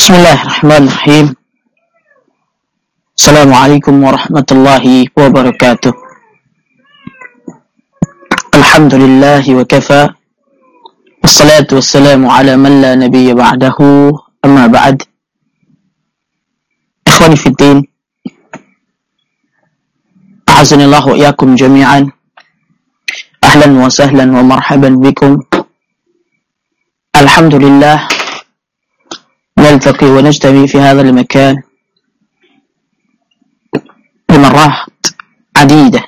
Bismillahirrahmanirrahim. Assalamualaikum warahmatullahi wabarakatuh. Alhamdulillahi wa kafa. Wassalatu wassalamu ala man la nabiyya ba'dahu. Amma ba'd. Ikhwani fiddin. A'azanillahu wa iyakum jami'an. Ahlan wa sahlan wa marhaban bikum. Alhamdulillah. نلتقي ونجتمع في هذا المكان بمرات عديدة،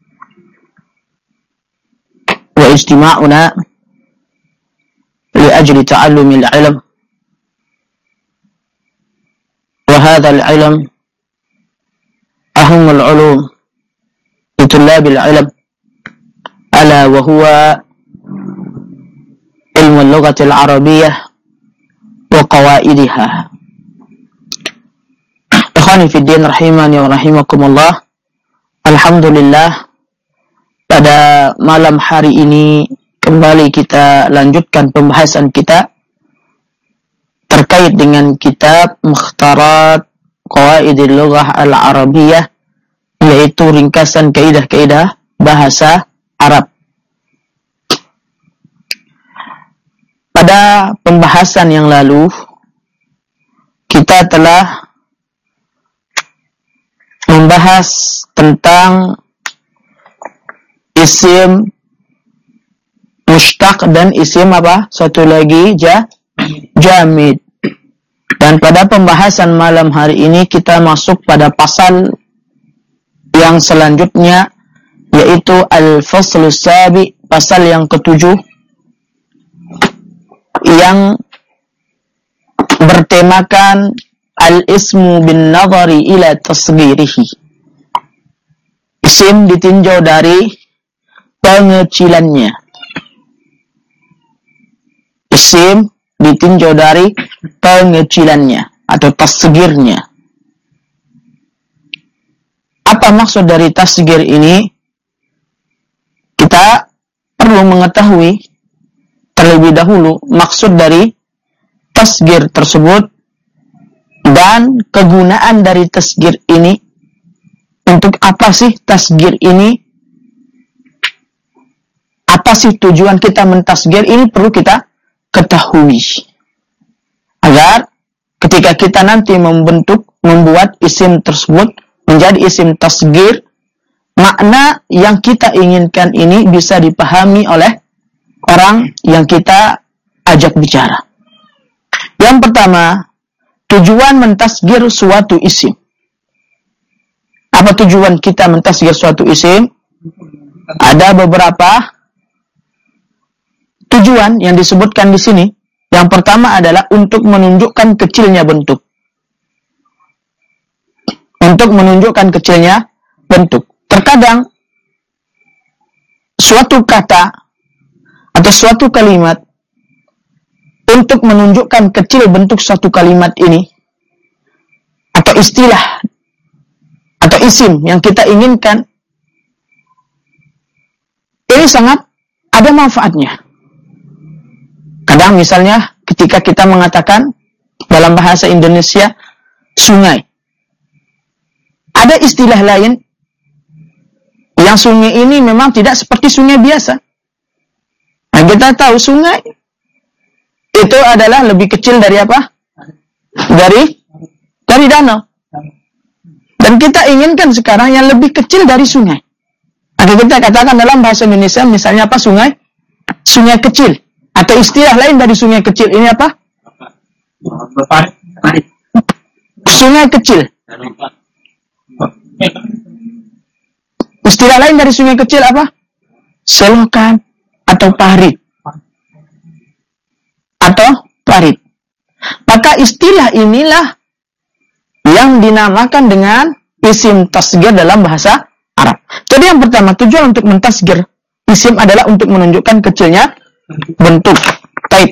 واجتماعنا لأجل تعلم العلم، وهذا العلم أهم العلوم لطلاب العلم، ألا وهو علم اللغة العربية وقواعدها. Ikhwani fiddin rahimani wa rahimakumullah. Alhamdulillah, pada malam hari ini kembali kita lanjutkan pembahasan kita terkait dengan kitab Mukhtarat Qawaidil Lughah Al-Arabiyyah, yaitu ringkasan kaidah-kaidah bahasa Arab. Pada pembahasan yang lalu, kita telah membahas tentang isim mushtaq dan isim apa? Satu lagi jamid. Dan pada pembahasan malam hari ini kita masuk pada pasal yang selanjutnya, yaitu al-faslus sabi, pasal yang ketujuh, yang bertemakan al-ismu bin nazari ila tasghirihi. Isim ditinjau dari pengecilannya. Isim ditinjau dari pengecilannya atau tasghirnya. Apa maksud dari tasghir ini? Kita perlu mengetahui terlebih dahulu maksud dari tasghir tersebut dan kegunaan dari tasghir ini. Untuk apa sih tasghir ini? Apa sih tujuan kita mentasghir? Ini perlu kita ketahui agar ketika kita nanti membuat isim tersebut menjadi isim tasghir, makna yang kita inginkan ini bisa dipahami oleh orang yang kita ajak bicara. Yang pertama, tujuan mentasghir suatu isim. Apa tujuan kita mentasghir suatu isim? Ada beberapa tujuan yang disebutkan di sini. Yang pertama adalah untuk menunjukkan kecilnya bentuk. Untuk menunjukkan kecilnya bentuk. Terkadang suatu kata atau suatu kalimat, untuk menunjukkan kecil bentuk suatu kalimat ini, atau istilah atau isim yang kita inginkan, ini sangat ada manfaatnya. Kadang misalnya ketika kita mengatakan dalam bahasa Indonesia sungai, ada istilah lain yang sungai ini memang tidak seperti sungai biasa. Nah, kita tahu sungai itu adalah lebih kecil dari apa? Dari danau. Dan kita inginkan sekarang yang lebih kecil dari sungai. Maka kita katakan dalam bahasa Indonesia misalnya apa? Sungai kecil. Atau istilah lain dari sungai kecil ini apa? Sungai kecil. Istilah lain dari sungai kecil apa? Selokan atau parit. Maka istilah inilah yang dinamakan dengan isim tasghir dalam bahasa Arab. Jadi yang pertama, tujuan untuk mentasghir isim adalah untuk menunjukkan kecilnya bentuk. Baik.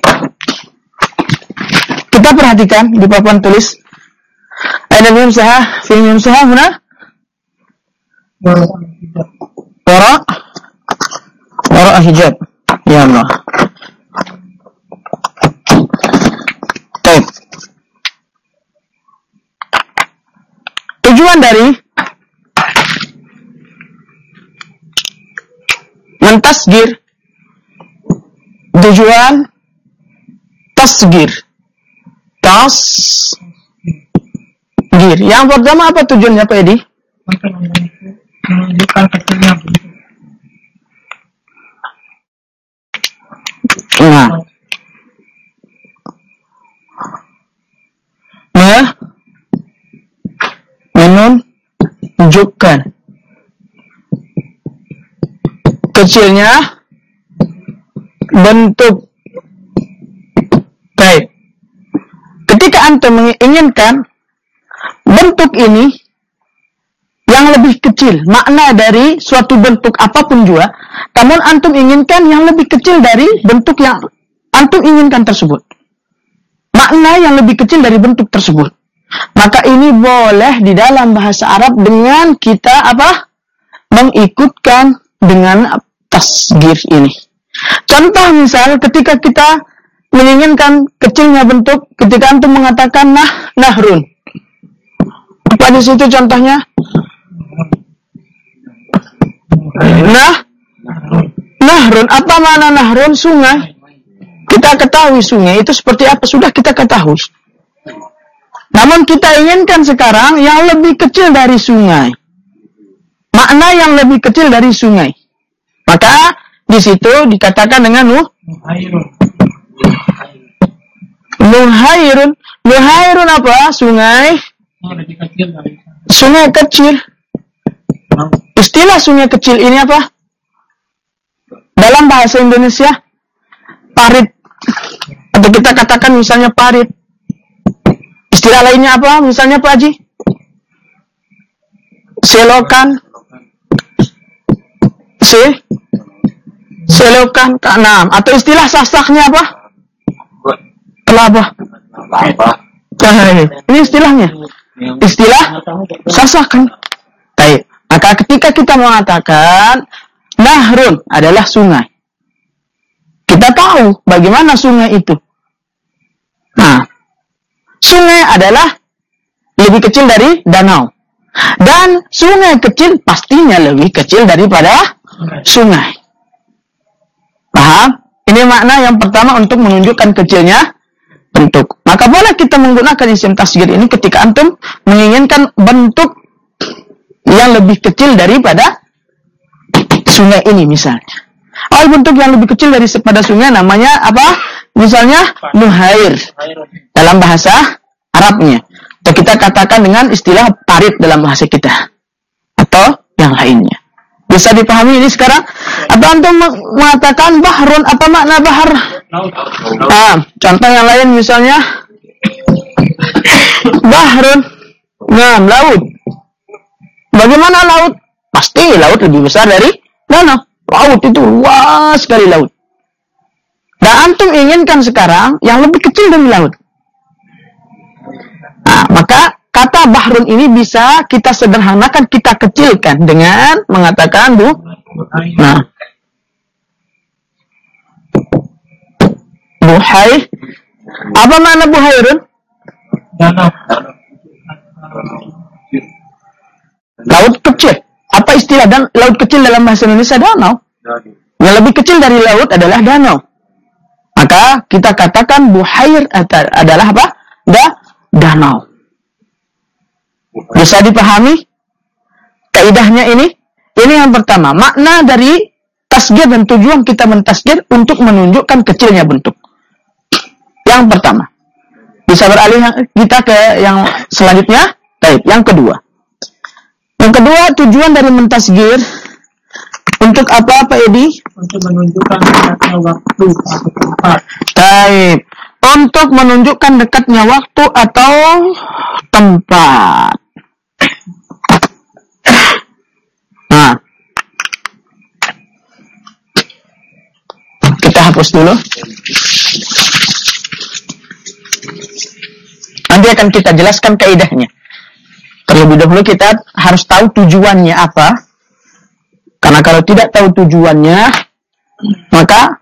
Kita perhatikan di papan tulis. Ada mim sahah, fi mim sahah huna. Wara hijab. Ya Allah. Baik. tujuan dari mentasgir, tujuan tasgir. Tasgir. Yang pertama apa tujuannya Pak Edi? Menunjukkan kecilnya bentuk. Nah, menunjukkan kecilnya bentuk. Baik. Ketika antum menginginkan bentuk ini yang lebih kecil, makna dari suatu bentuk apapun juga, namun antum inginkan yang lebih kecil dari bentuk yang antum inginkan tersebut. Makna yang lebih kecil dari bentuk tersebut. Maka ini boleh di dalam bahasa Arab dengan kita mengikutkan dengan tasgir ini. Contoh misal ketika kita menginginkan kecilnya bentuk, ketika antum mengatakan nahrun. Apa di situ contohnya? Nahrun. Apa makna nahrun? Sungai. Kita ketahui sungai itu seperti apa, sudah kita ketahui. Namun kita inginkan sekarang yang lebih kecil dari sungai. Makna yang lebih kecil dari sungai. Maka di situ dikatakan dengan Nuhairun. Nuhairun apa? Sungai. Sungai kecil. Istilah sungai kecil ini apa? Dalam bahasa Indonesia, parit. Atau kita katakan misalnya parit. Istilah lainnya apa? Misalnya Pak Haji? Selokan. Selokan ke-6. Atau istilah sasaknya apa? Kelabah. Ini istilahnya. Istilah sasakan. Baik. Maka ketika kita mengatakan nahrun adalah sungai, kita tahu bagaimana sungai itu. Nah, sungai adalah lebih kecil dari danau. Dan sungai kecil pastinya lebih kecil daripada sungai. Paham? Ini makna yang pertama untuk menunjukkan kecilnya bentuk. Maka boleh kita menggunakan isim tasgir ini ketika antum menginginkan bentuk yang lebih kecil daripada sungai ini misalnya. Bentuk yang lebih kecil daripada sungai namanya apa? Misalnya nuhair dalam bahasa Arabnya. Atau kita katakan dengan istilah parit dalam bahasa kita. Atau yang lainnya. Bisa dipahami ini sekarang? Atau antum mengatakan bahrun, apa makna bahar? Contoh yang lain misalnya bahrun. Laut. Bagaimana laut? Pasti laut lebih besar dari danau. Laut itu luas sekali laut. Dan antum inginkan sekarang yang lebih kecil dari laut. Maka kata bahrun ini bisa kita sederhanakan, kita kecilkan dengan mengatakan buhai. Apa makna buhairun? Laut kecil. Apa istilah dan laut kecil dalam bahasa Indonesia? Danau. Yang lebih kecil dari laut adalah danau. Maka kita katakan buhair adalah apa? Danau. Bisa dipahami kaidahnya ini? Ini yang pertama. Makna dari tasgir dan tujuan kita mentasgir untuk menunjukkan kecilnya bentuk. Yang pertama. Bisa beralih kita ke yang selanjutnya. Baik, yang kedua. Yang kedua, tujuan dari mentasgir untuk apa Pak Edi? Untuk menunjukkan dekatnya waktu atau tempat. Baik. Untuk menunjukkan dekatnya waktu atau tempat. Nah. Kita hapus dulu. Nanti akan kita jelaskan kaidahnya. Terlebih dahulu kita harus tahu tujuannya apa. Karena kalau tidak tahu tujuannya, maka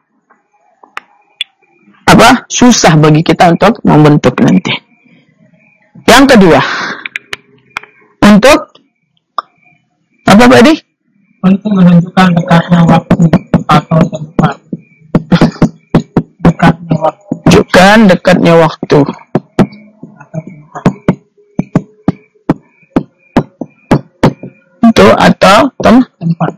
susah bagi kita untuk membentuk nanti. Yang kedua, Untuk apa Pak Edi? Untuk menunjukkan dekatnya waktu atau tempat. Dekatnya waktu Menunjukkan dekatnya waktu atau tempat. itu atau Tempat.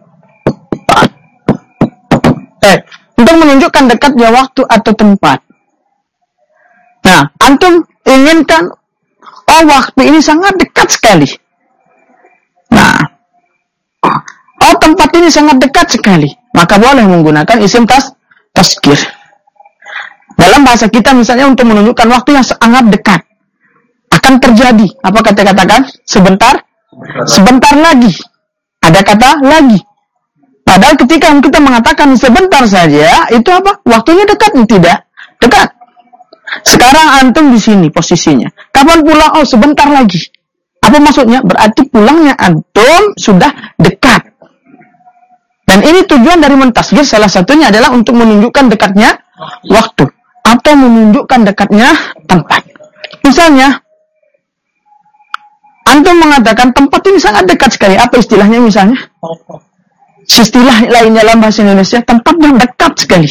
untuk menunjukkan dekatnya waktu atau tempat. Nah, antum inginkan, oh waktu ini sangat dekat sekali. Nah, oh tempat ini sangat dekat sekali. Maka boleh menggunakan isim tasghir. Dalam bahasa kita misalnya untuk menunjukkan waktu yang sangat dekat. Akan terjadi. Apa kata-katakan? Sebentar lagi. Ada kata lagi. Padahal ketika kita mengatakan sebentar saja, itu apa? Waktunya dekat? Tidak. Dekat. Sekarang antum di sini posisinya. Kapan pulang? Oh, sebentar lagi. Apa maksudnya? Berarti pulangnya antum sudah dekat. Dan ini tujuan dari mentasghir salah satunya adalah untuk menunjukkan dekatnya waktu atau menunjukkan dekatnya tempat. Misalnya, antum mengatakan tempat ini sangat dekat sekali. Apa istilahnya misalnya? Istilah lainnya dalam bahasa Indonesia, tempat yang dekat sekali.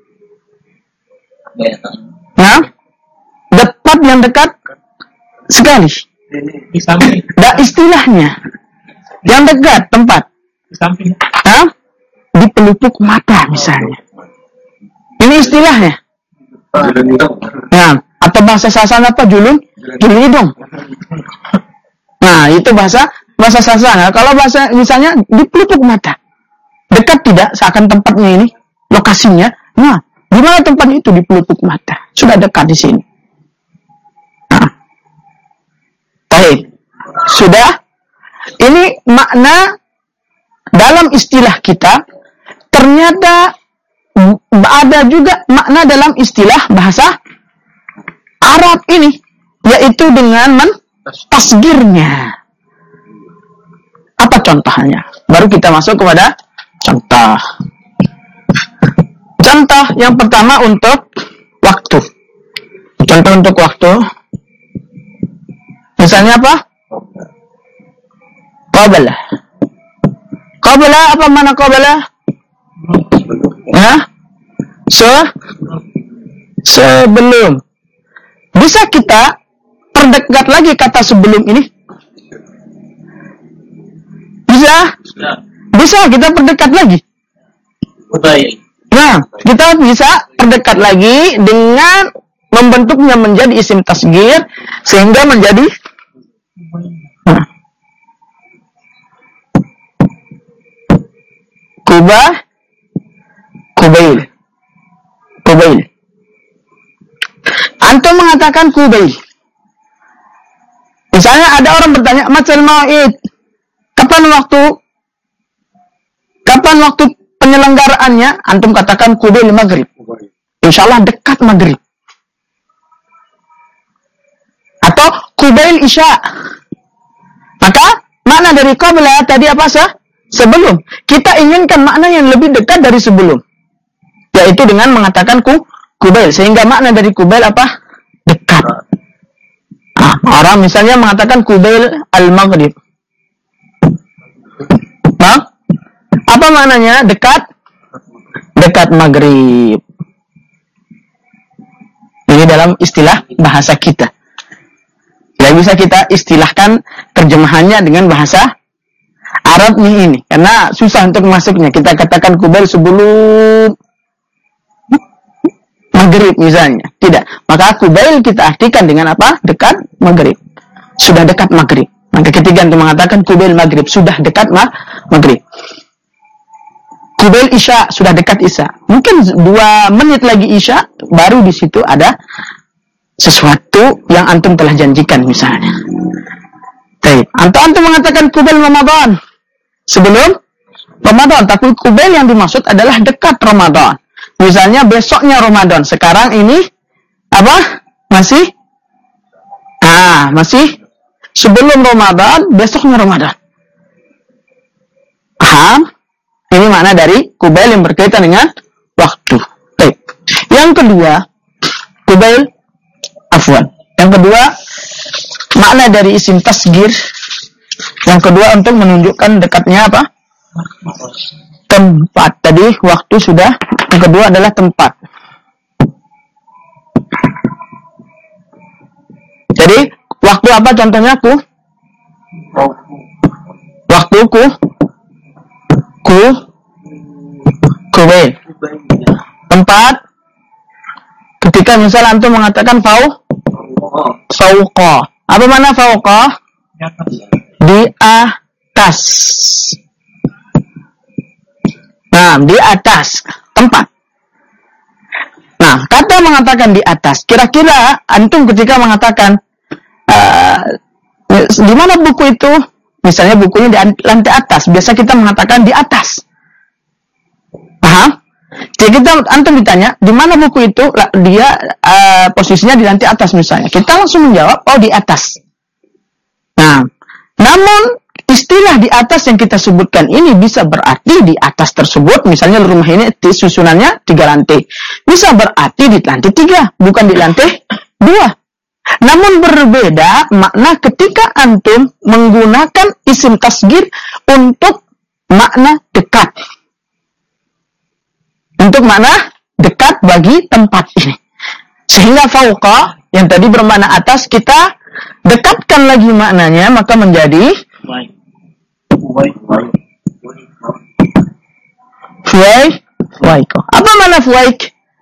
Nah, tempat yang dekat sekali. Di samping. Nah, istilahnya yang dekat tempat. Di samping. Nah, di pelupuk mata misalnya. Ini istilahnya. Nah, atau bahasa Sasana apa? Julun hidung. Nah, itu bahasa Sasana. Kalau bahasa misalnya di pelupuk mata. Dekat tidak seakan tempatnya ini, lokasinya. Nah, di mana tempat itu? Di pelupuk mata. Sudah dekat di sini. Nah. Baik. Sudah. Ini makna dalam istilah kita. Ternyata ada juga makna dalam istilah bahasa Arab ini. Yaitu dengan mentasghirnya. Apa contohnya? Baru kita masuk kepada contoh. Contoh yang pertama untuk waktu. Contoh untuk waktu. Misalnya apa? Qabla. Qabla apa mana qabla? Ya? Sebelum. Bisa kita perdekat lagi kata sebelum ini? Bisa kita perdekat lagi. Baik. Nah, kita bisa perdekat lagi dengan membentuknya menjadi isim tasghir sehingga menjadi Kubail. Antum mengatakan Kubail. Misalnya ada orang bertanya, "Matal mau'id?" Kapan waktu penyelenggaraannya? Antum katakan Kubail maghrib. Insyaallah dekat maghrib. Atau Kubail isya. Maka makna dari qabla tadi apa sah? Sebelum. Kita inginkan makna yang lebih dekat dari sebelum. Yaitu dengan mengatakan Kubail. Sehingga makna dari Kubail apa? Dekat. Nah, orang misalnya mengatakan Kubail al-maghrib. Nah, apa maknanya? Dekat maghrib. Ini dalam istilah bahasa kita. Tidak bisa kita istilahkan terjemahannya dengan bahasa Arab ini. Karena susah untuk masuknya. Kita katakan Kubail sebelum maghrib misalnya. Tidak. Maka Kubail kita artikan dengan apa? Dekat maghrib. Sudah dekat maghrib. Maka ketika untuk mengatakan Kubail maghrib. Sudah dekat maghrib. Kubail isya. Sudah dekat isya. Mungkin 2 menit lagi isya. Baru di situ ada sesuatu yang antum telah janjikan misalnya. Baik. Antum mengatakan Kubail Ramadan. Sebelum Ramadan. Tapi Kubail yang dimaksud adalah dekat Ramadan. Misalnya besoknya Ramadan. Sekarang ini apa? Masih sebelum Ramadan, besoknya Ramadan. Paham? Ini makna dari Kubail yang berkaitan dengan waktu. Baik. Yang kedua, Yang kedua, makna dari isim tasghir Yang kedua untuk menunjukkan dekatnya apa? Tempat. Tadi waktu sudah. Yang kedua adalah tempat. Jadi waktu apa contohnya ku? Waktu kuwe. Tempat ketika misal antum mengatakan fauqa. Apa mana fauqa? Di atas. Nah, di atas tempat. Nah, kata mengatakan di atas. Kira-kira antum ketika mengatakan di mana buku itu? Misalnya bukunya di lantai atas. Biasa kita mengatakan di atas. Paham? Jadi antum ditanya, di mana buku itu? Dia posisinya di lantai atas misalnya. Kita langsung menjawab, oh di atas. Nah, namun istilah di atas yang kita sebutkan ini bisa berarti di atas tersebut, misalnya rumah ini susunannya 3 lantai. Bisa berarti di lantai 3, bukan di lantai 2. Namun berbeda makna ketika antum menggunakan isim tasghir untuk makna dekat. Untuk makna dekat bagi tempat ini. Sehingga fauqa yang tadi bermakna atas, kita dekatkan lagi maknanya, maka menjadi fuwaik. Apa makna fuwaik?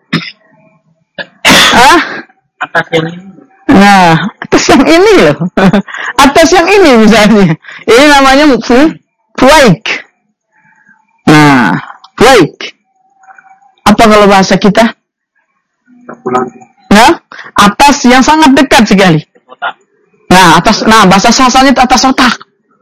Atas yang ini. Nah, atas yang ini loh. Atas yang ini misalnya. Ini namanya fuwaik. Nah, fuwaik. Apa kalau bahasa kita? Nah, atas yang sangat dekat sekali. Nah, atas. Nah, bahasa sasanya itu atas otak.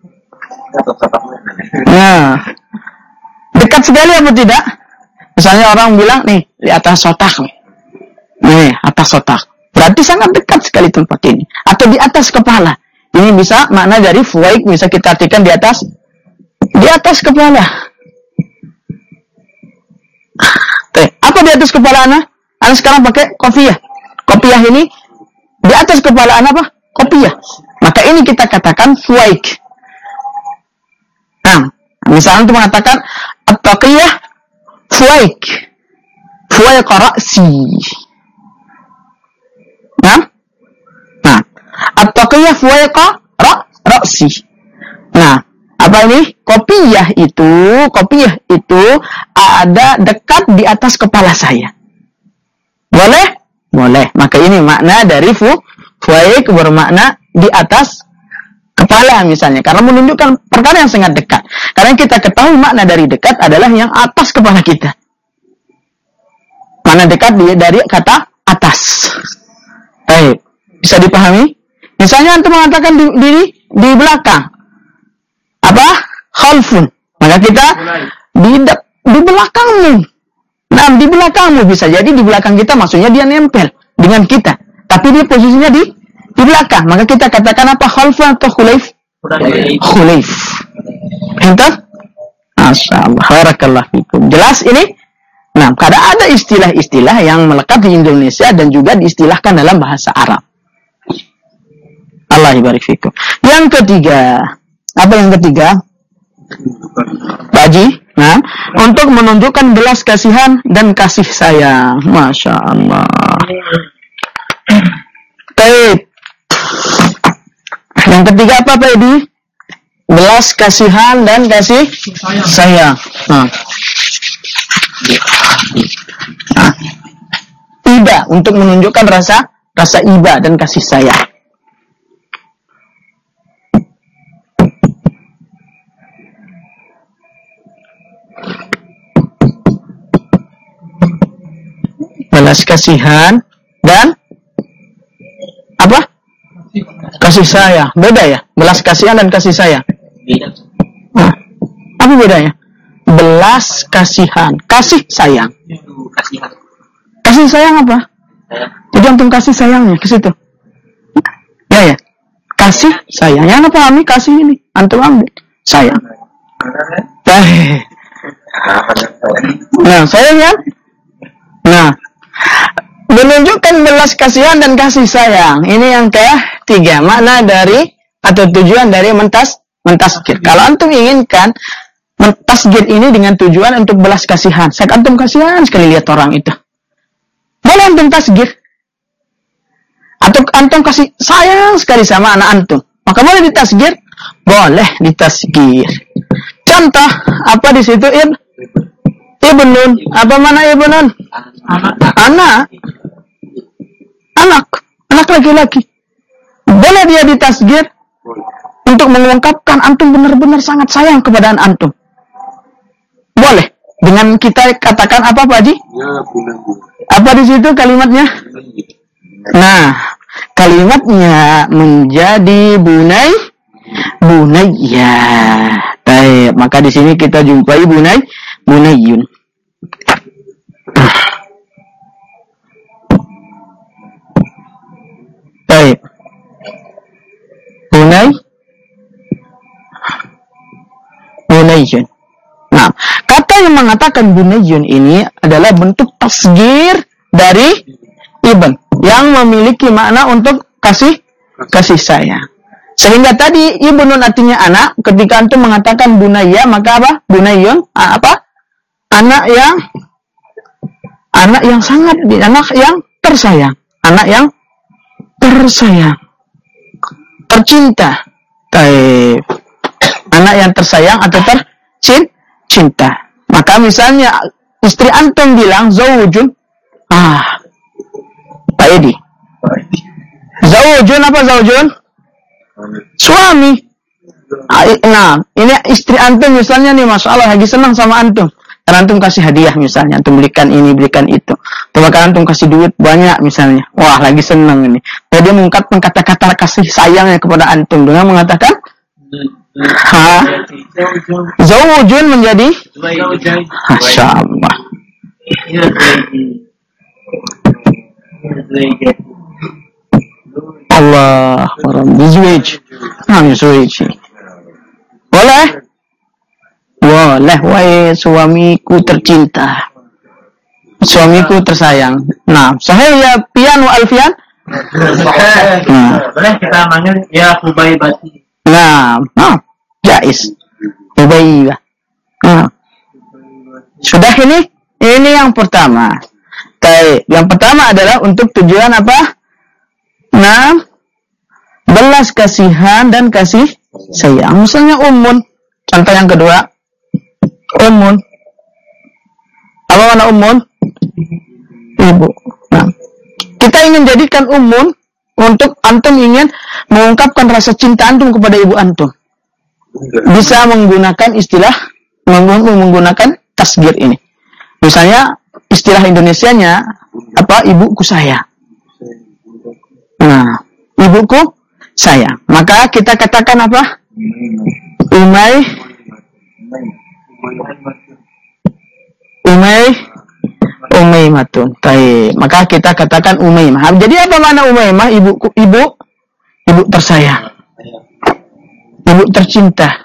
Nah, dekat sekali apa tidak? Misalnya orang bilang nih di atas otak nih. Nih, atas otak. Berarti sangat dekat sekali tempat ini. Atau di atas kepala. Ini bisa makna dari fuwaik bisa kita artikan di atas kepala. Apa di atas kepala ana? Ana sekarang pakai kopiah. Kopiah ini di atas kepala ana apa? Kopiah. Maka ini kita katakan fuwaik. Nah, misalnya untuk mengatakan at-taqiyah fuwaik. Fuwaik ra'si. Nah, at-taqiyah fuwaik ra'si. Nah, apa ini? Kopiah itu ada dekat di atas kepala saya. Boleh? Boleh. Maka ini makna dari fuwaik bermakna di atas kepala misalnya. Karena menunjukkan perkara yang sangat dekat. Karena kita ketahui makna dari dekat adalah yang atas kepala kita. Makna dekat dari kata atas. Baik. Bisa dipahami? Misalnya antum mengatakan di belakang. Apa? Khalfun. Maka kita di belakangmu. Nah, di belakangmu bisa jadi di belakang kita maksudnya dia nempel dengan kita. Tapi dia posisinya di belakang. Maka kita katakan apa? Khalfun atau khulaif? Khulaif. Entah? Masyaallah. Barakallahu fikum. Jelas ini? Nah, karena ada istilah-istilah yang melekat di Indonesia dan juga diistilahkan dalam bahasa Arab. Allah barik fikum. Yang ketiga. Apa yang ketiga? Pak Haji, nah, untuk menunjukkan belas kasihan dan kasih sayang. Masya Allah. Baik. Yang ketiga apa Pak Edi? Belas kasihan dan kasih sayang. Nah. Iba, untuk menunjukkan rasa iba dan kasih sayang. Belas kasihan dan apa? Kasih sayang. Beda ya? Belas kasihan dan kasih sayang. Nah, apa bedanya? Belas kasihan, kasih sayang. Kasih sayang apa? Jadi antum kasih sayangnya ke situ. Ya. Kasih sayang. Yang apa pahami kasih ini? Antum ambil sayang. Nah, sayang ya? Nah, menunjukkan belas kasihan dan kasih sayang. Ini yang ketiga. Makna dari atau tujuan dari Mentasgir. Kalau antum inginkan mentasgir ini dengan tujuan untuk belas kasihan. Saya antum kasihan sekali lihat orang itu. Boleh antum tasgir. Atau antum kasih sayang sekali sama anak antum. Maka boleh ditasgir? Boleh ditasgir. Contoh, apa di situ? Ibnun. Apa mana ibnun? Anak laki-laki. Boleh dia ditasgir untuk mengungkapkan antum benar-benar sangat sayang kepada antum. Boleh. Dengan kita katakan apa Pak Haji? Apa di situ kalimatnya? Nah, kalimatnya menjadi bunayya. Baik, maka di sini kita jumpai bunayyun. Baik. Bunayyun. Nah, kata yang mengatakan bunayyun ini adalah bentuk tasgir dari ibn yang memiliki makna untuk kasih sayang. Sehingga tadi ibnun artinya anak, ketika antum mengatakan bunayya maka apa? Bunayyun apa? Anak yang sangat, anak yang tersayang, anak yang tersayang, tercinta. Taib. Anak yang tersayang atau tercinta. Maka misalnya istri antum bilang zawujun, Pak Edi. Zawujun apa zawujun? Suami. Nah, ini istri antum misalnya nih, Masya Allah lagi senang sama antum. Dan antum kasih hadiah misalnya, antum belikan ini, belikan itu. Bahkan antum kasih duit banyak misalnya. Wah, lagi senang ini. Dan dia mengungkapkan kata-kata kasih sayangnya kepada antum dengan mengatakan zawujun menjadi Masya Allah. Allah Zuwaj. Boleh? Boleh, wahai suamiku tercinta, suamiku tersayang. Nah, sahih ya Pian wa Alfian? Boleh kita manggil ya Hubaibati. Nah, jais. Hubaibah. Sudah ini? Ini yang pertama. Baik, yang pertama adalah untuk tujuan apa? Nah, belas kasihan dan kasih sayang. Misalnya ummun. Contoh yang kedua. Ummun. Apa mana ummun? Ibu. Nah, kita ingin jadikan ummun untuk antum ingin mengungkapkan rasa cinta antum kepada ibu antum. Bisa menggunakan istilah, menggunakan tasgir ini. Misalnya istilah Indonesianya apa? Ibuku sayang. Nah, ibuku sayang. Maka kita katakan apa? Umaimatun. Baik. Maka kita katakan Umaimah. Jadi apa makna Umaimah? Ibu tersayang. Ibu tercinta.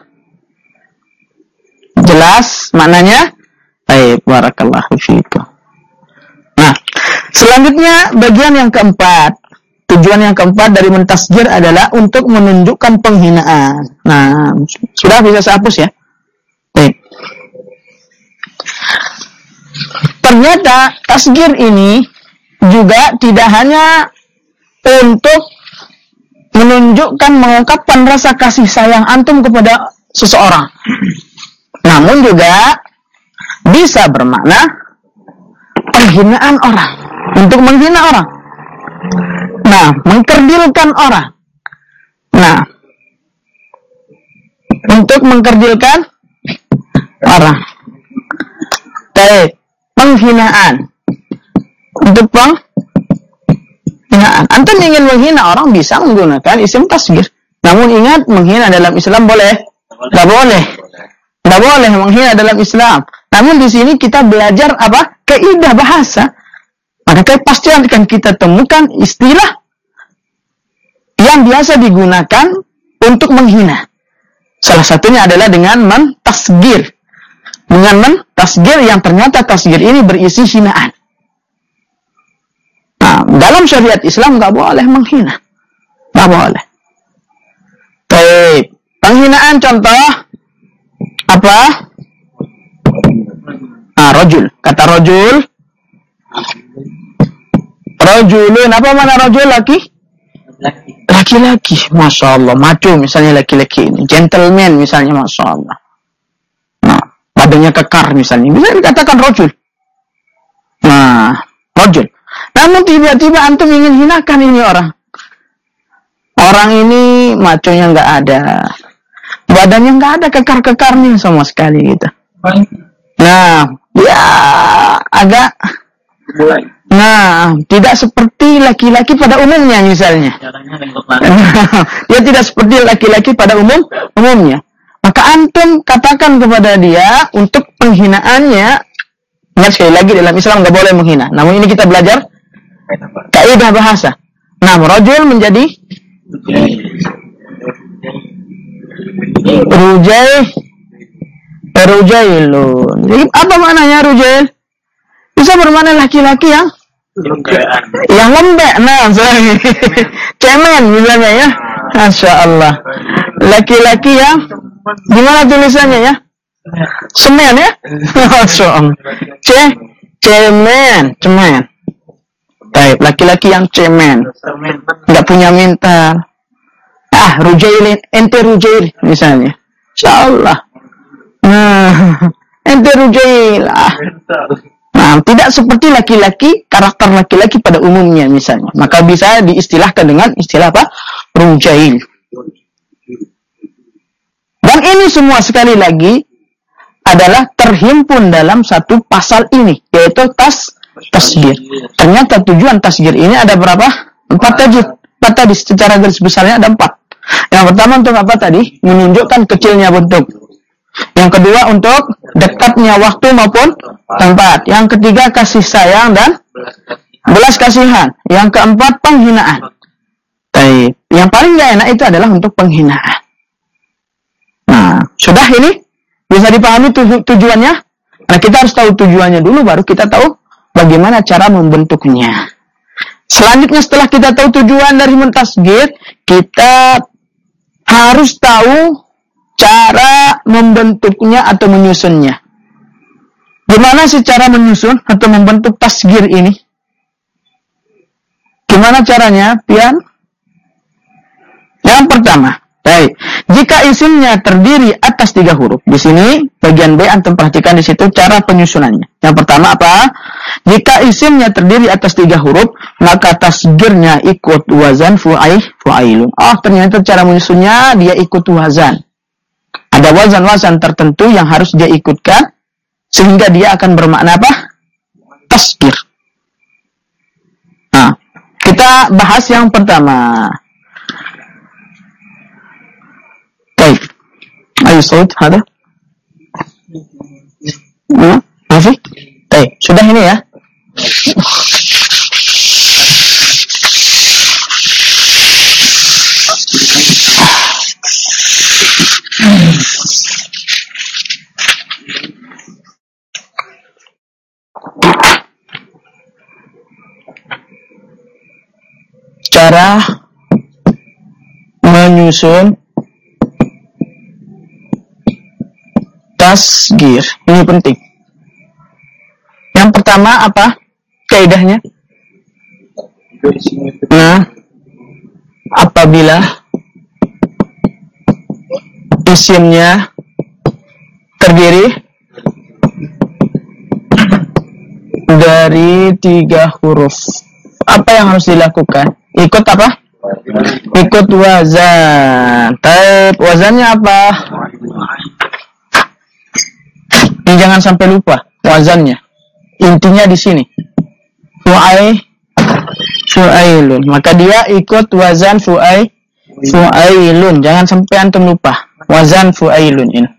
Jelas maknanya? Baik, barakallahu fiikum. Nah, selanjutnya bagian yang keempat. Tujuan yang keempat dari mentasgir adalah untuk menunjukkan penghinaan. Nah, sudah bisa saya hapus ya? Baik. Ternyata tasgir ini juga tidak hanya untuk menunjukkan, mengungkapkan rasa kasih sayang antum kepada seseorang. Namun juga bisa bermakna penghinaan orang. Untuk menghina orang. Nah, mengkerdilkan orang. Nah, untuk mengkerdilkan orang. Baik, penghinaan. Untuk penghinaan. Antum ingin menghina orang bisa menggunakan isim tasgir. Namun ingat, menghina dalam Islam boleh? Tidak boleh. Tidak boleh menghina dalam Islam. Namun di sini kita belajar apa? Kaidah bahasa. Maka pasti akan kita temukan istilah yang biasa digunakan untuk menghina. Salah satunya adalah dengan mentasgir. Dengan mentasgir yang ternyata tasgir ini berisi hinaan. Nah, dalam syariat Islam nggak boleh menghina. Nggak boleh. Baik. Penghinaan contoh apa? Rajul. Kata rajul. Rajulun. Apa mana rajul? Laki-laki. Masya Allah. Maco misalnya laki-laki ini. Gentleman misalnya. Masya Allah. Nah, badannya kekar misalnya. Bisa dikatakan rajul. Nah, rajul. Namun tiba-tiba antum ingin hinakan ini orang. Orang ini maconya nggak ada. Badannya nggak ada kekar-kekarnya sama sekali gitu. Nah, ya agak. Nah, tidak seperti laki-laki pada umumnya misalnya. Dia tidak seperti laki-laki pada umumnya. Maka antum katakan kepada dia untuk penghinaannya. Ingat sekali lagi dalam Islam nggak boleh menghina. Namun ini kita belajar kaidah bahasa. Nah, rajul menjadi rujailun. Jadi apa maknanya rujail? Bisa bermakna laki-laki yang lembek. Nah, sorry. Cemen misalnya ya. Masya Allah. Laki-laki yang gimana tulisannya ya? Semen ya? Masya Allah. Cemen. Baik, laki-laki yang cemen. Enggak punya mental. Rujailin, ente rujail misalnya. Insyaallah. Nah, ente rujail. Nah, tidak seperti laki-laki, karakter laki-laki pada umumnya misalnya. Maka bisa diistilahkan dengan istilah apa? Rujail. Dan ini semua sekali lagi adalah terhimpun dalam satu pasal ini, yaitu tasgir. Ternyata tujuan tasgir ini ada berapa? 4 tadi. 4 tadi secara garis besarnya ada 4. Yang pertama untuk apa tadi? Menunjukkan kecilnya bentuk. Yang kedua untuk dekatnya waktu maupun tempat. Yang ketiga kasih sayang dan belas kasihan. Yang keempat penghinaan. Baik. Yang paling gak enak itu adalah untuk penghinaan. Nah, sudah ini bisa dipahami tujuannya. Nah, kita harus tahu tujuannya dulu, baru kita tahu bagaimana cara membentuknya. Selanjutnya setelah kita tahu tujuan dari mentasgir, kita harus tahu cara membentuknya atau menyusunnya. Gimana sih cara menyusun atau membentuk tasgir ini? Gimana caranya, Pian? Yang pertama, baik. Jika isimnya terdiri atas 3 huruf. Di sini bagian B antum perhatikan di situ cara penyusunannya. Yang pertama apa? Jika isimnya terdiri atas 3 huruf, maka tasgirnya ikut wazan fu'ailun. Ternyata cara menyusunnya dia ikut wazan. Ada wazan-wazan tertentu yang harus dia ikutkan sehingga dia akan bermakna apa? Tasgir. Nah, kita bahas yang pertama. Baik. Ayo Saud, ada? Masih? Baik, sudah ini ya. Cara menyusun tasgir. Ini penting. Yang pertama apa? Kaidahnya. Nah, apabila isimnya terdiri dari 3 huruf, apa yang harus dilakukan? Ikut apa? Ikut wazan. Taib, wazannya apa? Ini jangan sampai lupa wazannya. Intinya di sini. Fu'ailun. Maka dia ikut wazan fu'ailun. Jangan sampai antum lupa. Wazan fu'ailun ini.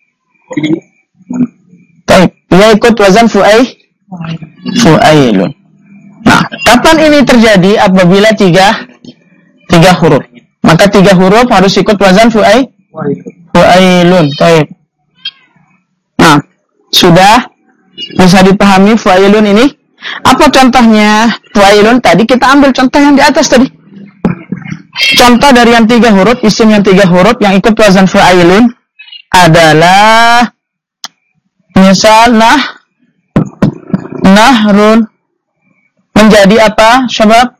Taib, dia ikut wazan fu'ailun. Nah, kapan ini terjadi? Apabila 3 huruf. Maka 3 huruf harus ikut wazan fu'ailun. Taib. Nah, sudah bisa dipahami fu'ailun ini? Apa contohnya? Fu'ailun tadi kita ambil contoh yang di atas tadi. Contoh dari yang 3 huruf, isim yang 3 huruf yang ikut wazan fa'ilun adalah misal nahrun menjadi apa, syabab?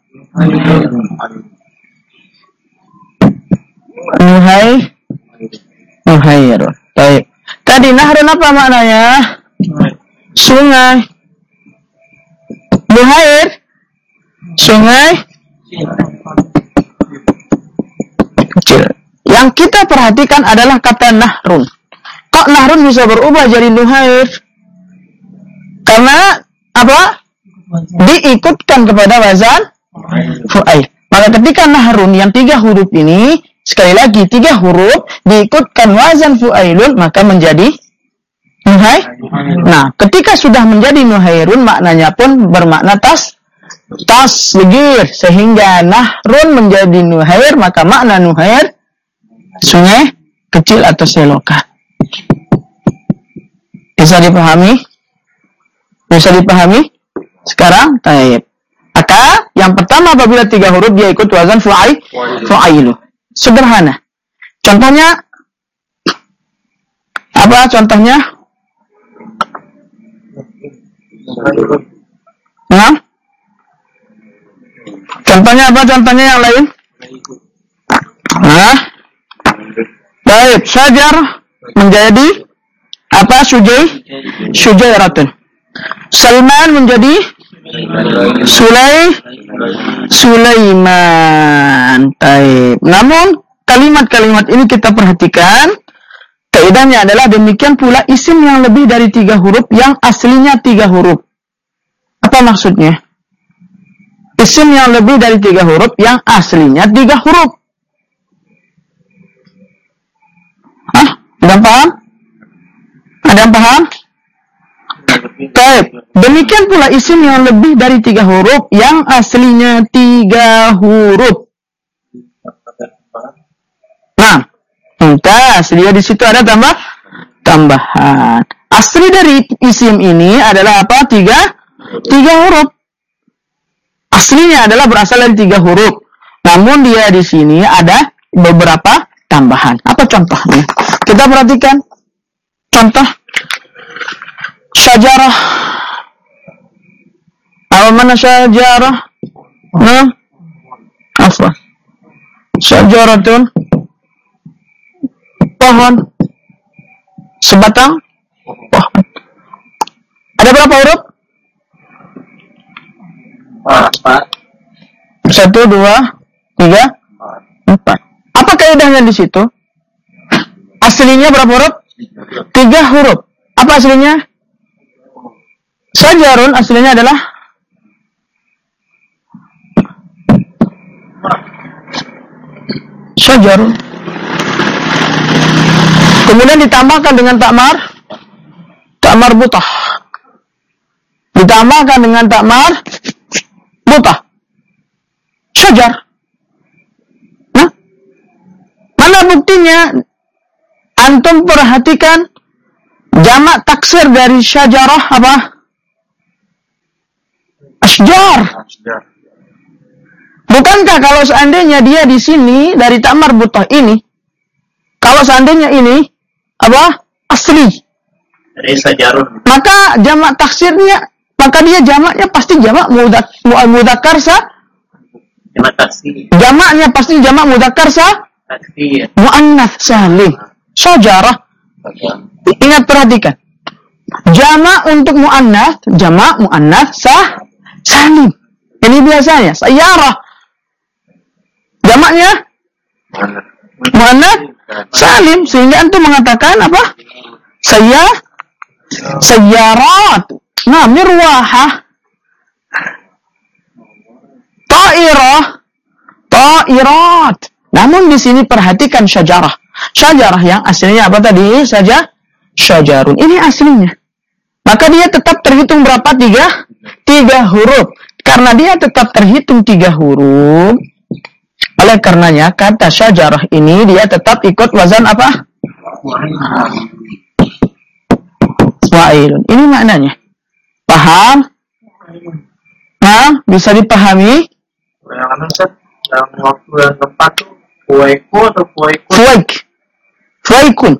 Nuhairun. Baik. Tadi nahrun apa maknanya? Sungai. Nuhair sungai kecil. Yang kita perhatikan adalah kata nahrun. Kok nahrun bisa berubah jadi nuhair? Karena apa? Diikutkan kepada wazan fu'ail. Maka ketika nahrun yang 3 huruf ini, sekali lagi 3 huruf diikutkan wazan fu'ailun, maka menjadi nuhair. Nah, ketika sudah menjadi nuhairun, maknanya pun bermakna tasghir, sehingga nahrun menjadi nuhair, maka makna nuhair sungai kecil atau selokan. Bisa dipahami? Bisa dipahami? Sekarang, taib. Maka yang pertama apabila 3 huruf dia ikut wazan fu'ailu. Sederhana. Contohnya apa? Contohnya? Nah? Contohnya apa? Contohnya yang lain? Nah? Baik, syajar menjadi apa? Syujairatun. Salman menjadi Sulaiman. Baik. Namun kalimat-kalimat ini kita perhatikan, kaidahnya adalah demikian pula isim yang lebih dari 3 huruf yang aslinya 3 huruf. Apa maksudnya? Isim yang lebih dari 3 huruf yang aslinya 3 huruf. Ada yang paham? Ada yang paham? Baik. Demikian pula isim yang lebih dari 3 huruf yang aslinya 3 huruf. Nah, mumtaz. Dia di situ ada tambahan. Asli dari isim ini adalah apa? 3 huruf. Aslinya adalah berasal dari 3 huruf. Namun dia di sini ada beberapa tambahan. Apa contohnya? Kita perhatikan. Contoh syajarah. Apa mana syajarah? Apa? Syajaratun. Pohon. Sebatang pohon. Ada berapa huruf? 1, 2, 3, 4. Apa kaidahnya di situ? Aslinya berapa huruf? 3 huruf. Apa aslinya? Syajarun aslinya adalah syajarun. Kemudian ditambahkan dengan takmar butah. Ditambahkan dengan takmar butah. Syajar. Nah, mana buktinya? Antum perhatikan jamak taksir dari syajarah apa? Asjar. Bukankah kalau seandainya dia di sini dari takmar butah ini, kalau seandainya ini apa? Asli. Dari syajarun. Maka jamak taksirnya, maka dia jamaknya pasti jamak mudzakkar Jamak taksir. Jamaknya pasti jamak mudzakkar Taksir. muannats salim. Syajarah. Ingat, perhatikan. Jamak untuk muannats, jamak muannats salim. Ini biasanya sayyarah. Jamaknya muannats salim, sehingga antum mengatakan apa? Sayyarat. Nah, mirwahah. Ta'irat. Namun di sini perhatikan syajarah. Syajarah yang aslinya apa tadi saja? Syajarun. Ini aslinya. Maka dia tetap terhitung berapa? 3 huruf. Karena dia tetap terhitung 3 huruf, oleh karenanya kata syajarah ini dia tetap ikut wazan apa? Fa'ilun. Ini maknanya. Paham? Nah, bisa dipahami? Yang waktu yang keempat tuh Fueko atau Fueko? Fuaikun.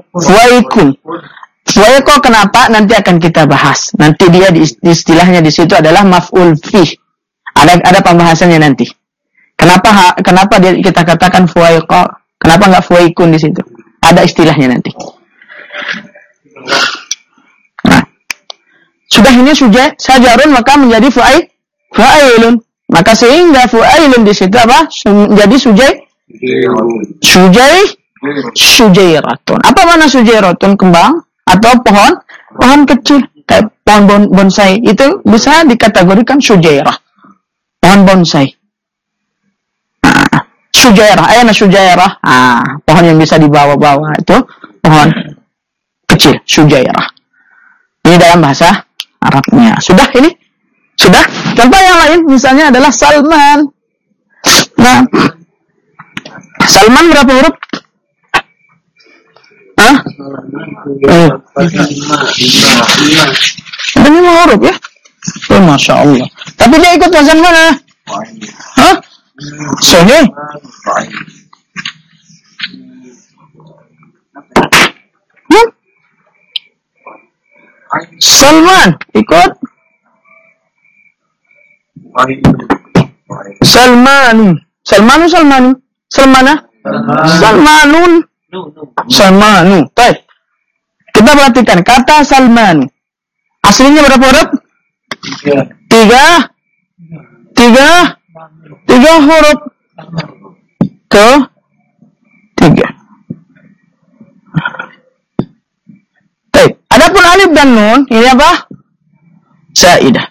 Fueko kenapa? Nanti akan kita bahas. Nanti dia istilahnya di situ adalah maf'ul fih. Ada pembahasannya nanti. Kenapa kita katakan fueko? Kenapa enggak fuaikun di situ? Ada istilahnya nanti. Nah, sudah ini sajarun maka menjadi fuailun. Maka sehingga fuailun di situ apa? Menjadi sujairatun. Apa mana sujairatun? Kembang atau pohon kecil kayak pohon bonsai itu bisa dikategorikan sujairah. Pohon bonsai. Sujairah, ayana sujairah. Pohon yang bisa dibawa-bawa itu pohon kecil, sujairah. Ini dalam bahasa Arabnya. Sudah ini? Sudah? Contoh yang lain misalnya adalah Salman. Nah, Salman berapa huruf? Ada 5 huruf ya? Oh, Masya Allah. Tapi dia ikut wazan mana? Sahih. Salman ikut Salmanun. Baik. Kita perhatikan kata Salman. Aslinya berapa huruf? 3 huruf. Ke 3. Baik. Adapun alif dan nun ini apa? Zaidah.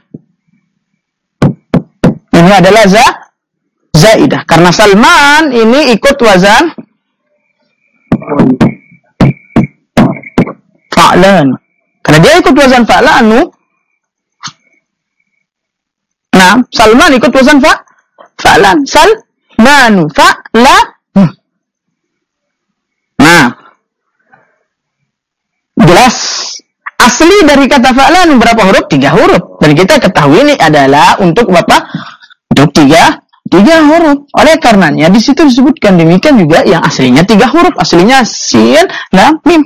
Ini adalah zaidah. Karena Salman ini ikut wazan fa'lan. Karena dia ikut wazan fa'lan. Nah, Salman ikut wazan fa'lan. Salmanu fa'lan. Nah, jelas. Asli dari kata fa'lan berapa huruf? 3 huruf. Dan kita ketahui ini adalah untuk Bapak untuk 3 huruf. Oleh karenanya di situ disebutkan demikian juga yang aslinya 3 huruf. Aslinya sin, lam, mim.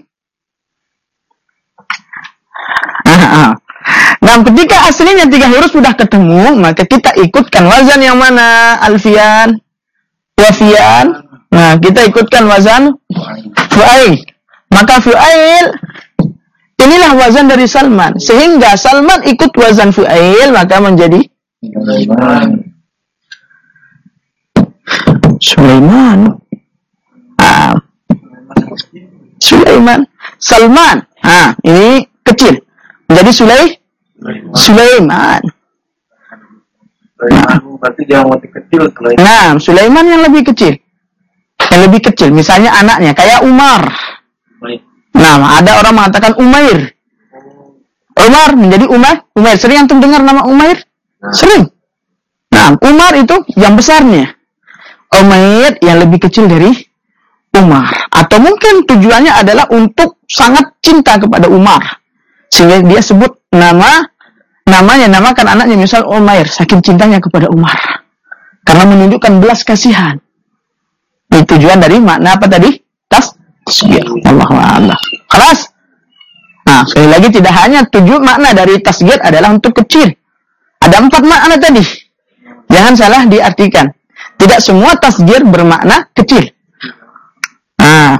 Nah, ketika aslinya 3 huruf sudah ketemu, maka kita ikutkan wazan yang mana? Alfian, wafian. Nah, kita ikutkan wazan fu'ail. Maka fu'ail inilah wazan dari Salman. Sehingga Salman ikut wazan fu'ail, maka menjadi Sulaiman. Salman. Ini kecil. Menjadi Sulaiman. Berarti dia lebih kecil. Nah, Sulaiman yang lebih kecil. Misalnya anaknya kayak Umar. Nah, ada orang mengatakan Umair. Umar menjadi Umair. Sering antum dengar nama Umair? Sering. Nah, Umar itu yang besarnya. Umair yang lebih kecil dari Umar. Atau mungkin tujuannya adalah untuk sangat cinta kepada Umar. Sehingga dia sebut namakan anaknya misal Umair. Saking cintanya kepada Umar. Karena menunjukkan belas kasihan. Ini tujuan dari makna apa tadi? Tasghir. Allah. Kelas. Nah, sekali lagi tidak hanya makna dari tasghir adalah untuk kecil. Ada 4 makna tadi. Jangan salah diartikan. Tidak semua tasghir bermakna kecil. Nah,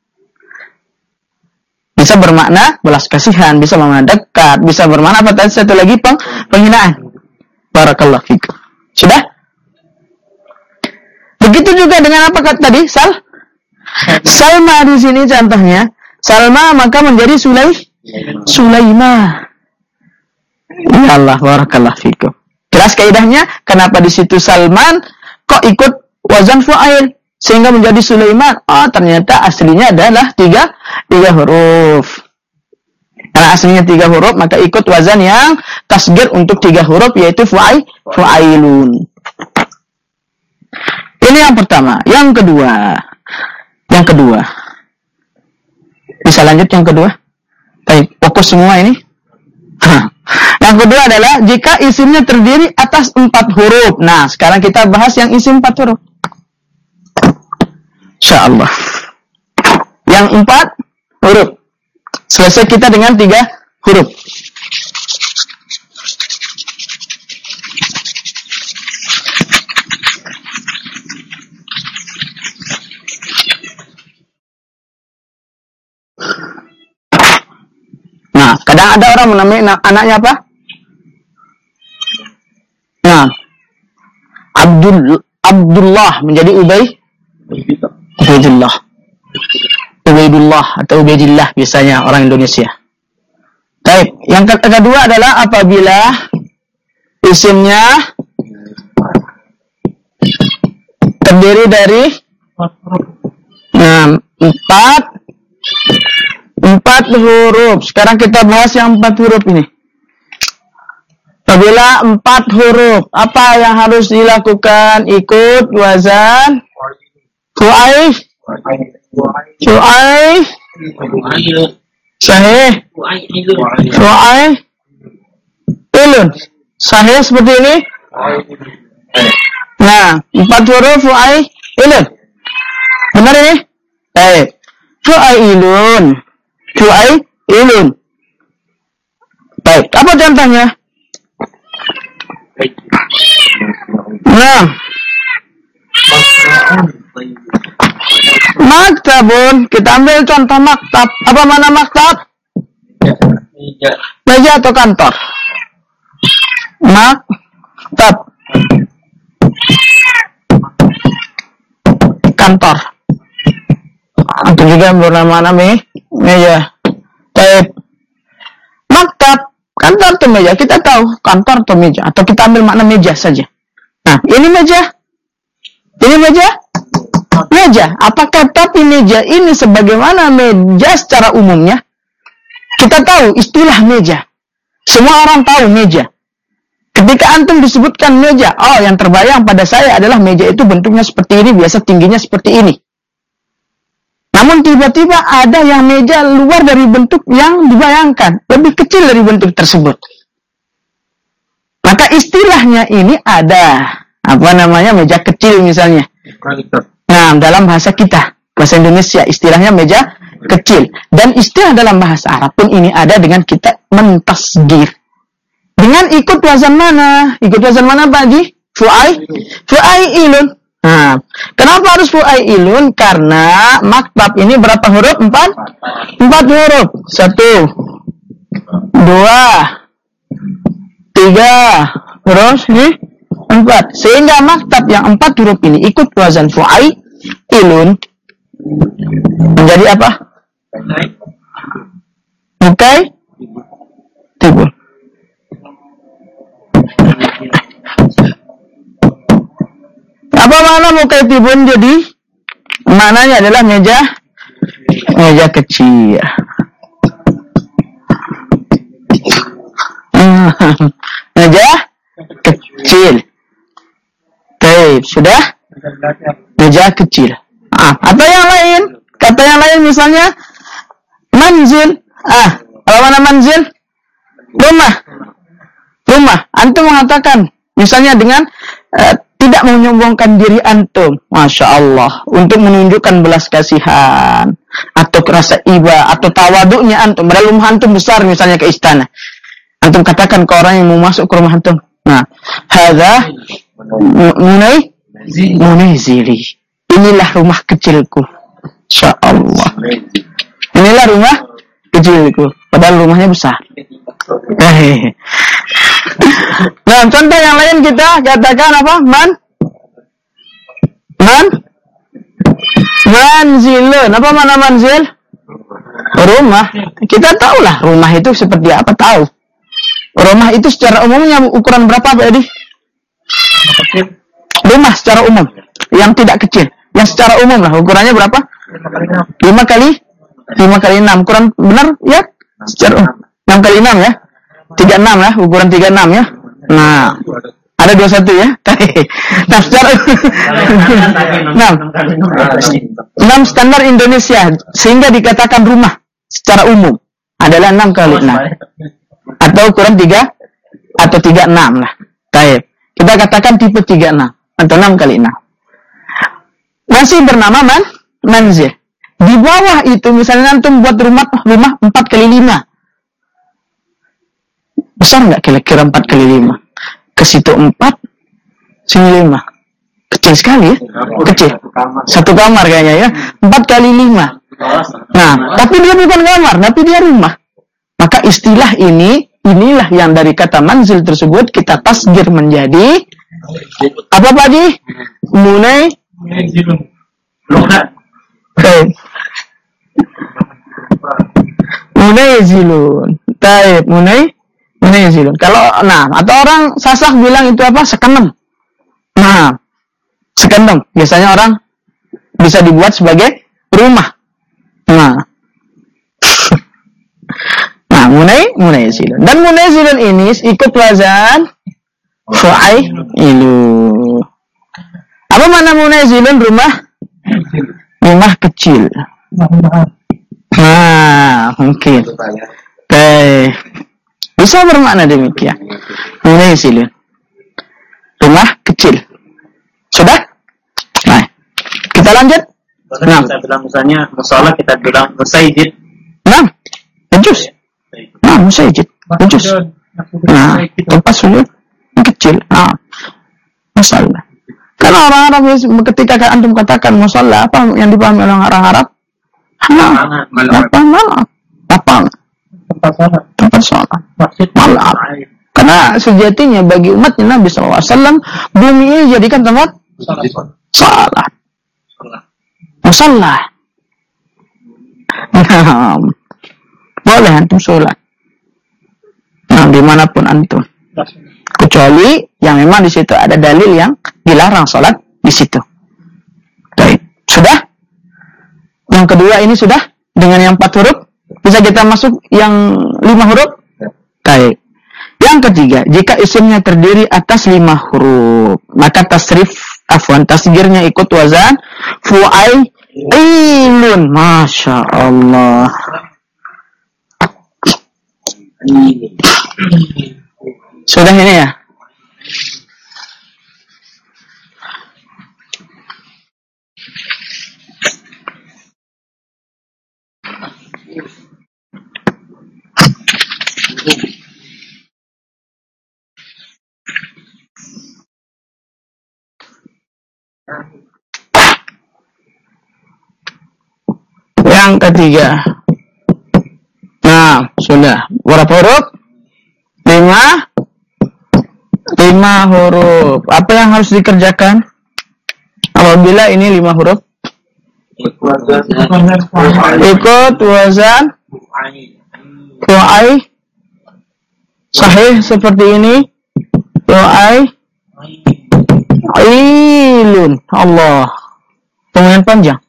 bisa bermakna belas kasihan, bisa bermakna dekat, bisa bermakna apa tadi satu lagi penghinaan. Barakallahu fikum. Sudah? Begitu juga dengan apa kata tadi? Salma di sini contohnya. Salma maka menjadi Sulaimah. Ya Allah, barakallahu fikum. Jelas kaidahnya kenapa di situ Salman kok ikut wazan fu'ail sehingga menjadi Sulaiman? Ternyata aslinya adalah 3 huruf. Karena aslinya 3 huruf maka ikut wazan yang tasghir untuk 3 huruf yaitu fu'ailun. Ini yang pertama. Yang kedua. Bisa lanjut yang kedua? Baik, fokus semua ini. Nah, Yang kedua adalah jika isimnya terdiri atas 4 huruf. Nah, sekarang kita bahas yang isim 4 huruf. Insyaallah. Yang 4 huruf. Selesai kita dengan 3 huruf. Nah, kadang ada orang menamai anaknya apa? Nah, Abdullah menjadi Ubaidullah. Ubaidullah atau Ubaidillah biasanya orang Indonesia. Baik, yang kedua adalah apabila isimnya terdiri dari 4 huruf. Sekarang kita bahas yang 4 huruf ini. Apabila 4 huruf, apa yang harus dilakukan? Ikut wazan fu'ai sahih fu'ai ilun sahih seperti ini. Nah, 4 huruf fu'ai ilun. Benar ini? Baik. Fu'ai ilun. Baik, apa contohnya? Nah, maktabun, kita ambil contoh maktab. Apa mana maktab? Meja atau kantor? Maktab, kantor. Itu juga bernama meja. Baik. Maktab, kantor atau meja? Kita tahu kantor atau meja, atau kita ambil makna meja saja. Nah, ini meja. Ini meja. Meja. Apakah tapi meja ini sebagaimana meja secara umumnya? Kita tahu istilah meja. Semua orang tahu meja. Ketika antum disebutkan meja, oh yang terbayang pada saya adalah meja itu bentuknya seperti ini, biasa tingginya seperti ini. Namun tiba-tiba ada yang meja luar dari bentuk yang dibayangkan, lebih kecil dari bentuk tersebut. Maka istilahnya ini ada, apa namanya, meja kecil misalnya. Nah, dalam bahasa kita, bahasa Indonesia, istilahnya meja kecil. Dan istilah dalam bahasa Arab pun ini ada dengan kita mentasgir. Dengan ikut wazan mana? Ikut wazan mana Pak Haji? Fu'ai ilun. Nah, kenapa harus fu'ai ilun? Karena maktab ini berapa huruf? 4 huruf. 1, 2, 3, terus ini 4. Sehingga maktab yang 4 huruf ini ikut wazan fu'ai ilun menjadi apa? Mukai tibun. Apa makna mukai tibun? Jadi maknanya adalah meja kecil. Meja kecil. Baik, sudah? Meja kecil. Atau yang lain? Kata yang lain misalnya manzil. Apa mana manzil? Rumah. Antum mengatakan misalnya dengan tidak menyombongkan diri antum, Masya Allah, untuk menunjukkan belas kasihan atau rasa iba atau tawaduknya antum. Padahal rumah antum besar misalnya ke istana. Antum katakan ke orang yang mau masuk ke rumah antum, nah, hadza munazili. Inilah rumah kecilku. Insya Allah. Inilah rumah kecilku. Padahal rumahnya besar. Nah, contoh yang lain kita katakan apa? Manzilun. Apa mana manzil? Rumah. Kita tahulah rumah itu seperti apa, tahu. Rumah itu secara umumnya ukuran berapa, Pak Edi? Rumah secara umum yang tidak kecil, yang secara umum lah ukurannya berapa? 5 kali 6. Ukuran benar ya? Secara 6 kali 6 ya? 36 ya, ukuran 36 ya. Nah, ada 21 ya. Nah, secara 6 standar Indonesia sehingga dikatakan rumah secara umum adalah 6 kali 6 atau ukuran 36. atau 36 lah. Baik. Kita katakan tipe 36 atau 6 kali 6. Masih bernama manzil. Di bawah itu misalnya antum buat rumah 4 kali 5. Besar nggak kira-kira 4 kali 5? Ke situ 4, sini 5. Kecil sekali ya? Kecil. Satu kamar kayaknya ya. 4 kali 5. Nah, tapi dia bukan kamar, tapi dia rumah. Maka istilah inilah yang dari kata manzil tersebut kita tasgir menjadi apa Pak Haji? Munaizilun. Taib, munaizilun. Kalau atau orang Sasak bilang itu apa? Sekenem. Nah, sekenem biasanya orang bisa dibuat sebagai rumah. Munaizilun. Dan munaizilun ini ikut wazan fu'ailu. Apa mana munaizilun? Rumah kecil. Mungkin. Baik. Bisa bermakna demikian. Munaizilun. Rumah kecil. Sudah? Nah, kita lanjut. Kita bilang misalnya musola, kita bilang musajid. Bejus. Musajid. Bejus. Tempat sujud kecil. Masalah. Karena orang Arab ketika antum katakan musola, apa yang dipahami oleh orang Arab? Lapang. Tempat sholat. Malam. Karena sejatinya bagi umatnya Nabi SAW, bumi ini dijadikan tempat sholat. Musola. Boleh antum sholat. Dimanapun antum. Kecuali yang memang di situ ada dalil yang dilarang sholat di situ. Baik. Sudah? Yang kedua ini sudah dengan yang 4 huruf. Bisa kita masuk yang 5 huruf? Baik. Yang ketiga, jika isimnya terdiri atas 5 huruf, maka tasgirnya ikut wazan fu'ailun. Masya Allah. Sudah ini ya? Yang ketiga. Sudah. Berapa huruf? 5 huruf. Apa yang harus dikerjakan apabila ini 5 huruf? Ikut wazan fu'ai. Sahih seperti ini. Fu'ailun. Allah. Lumayan panjang.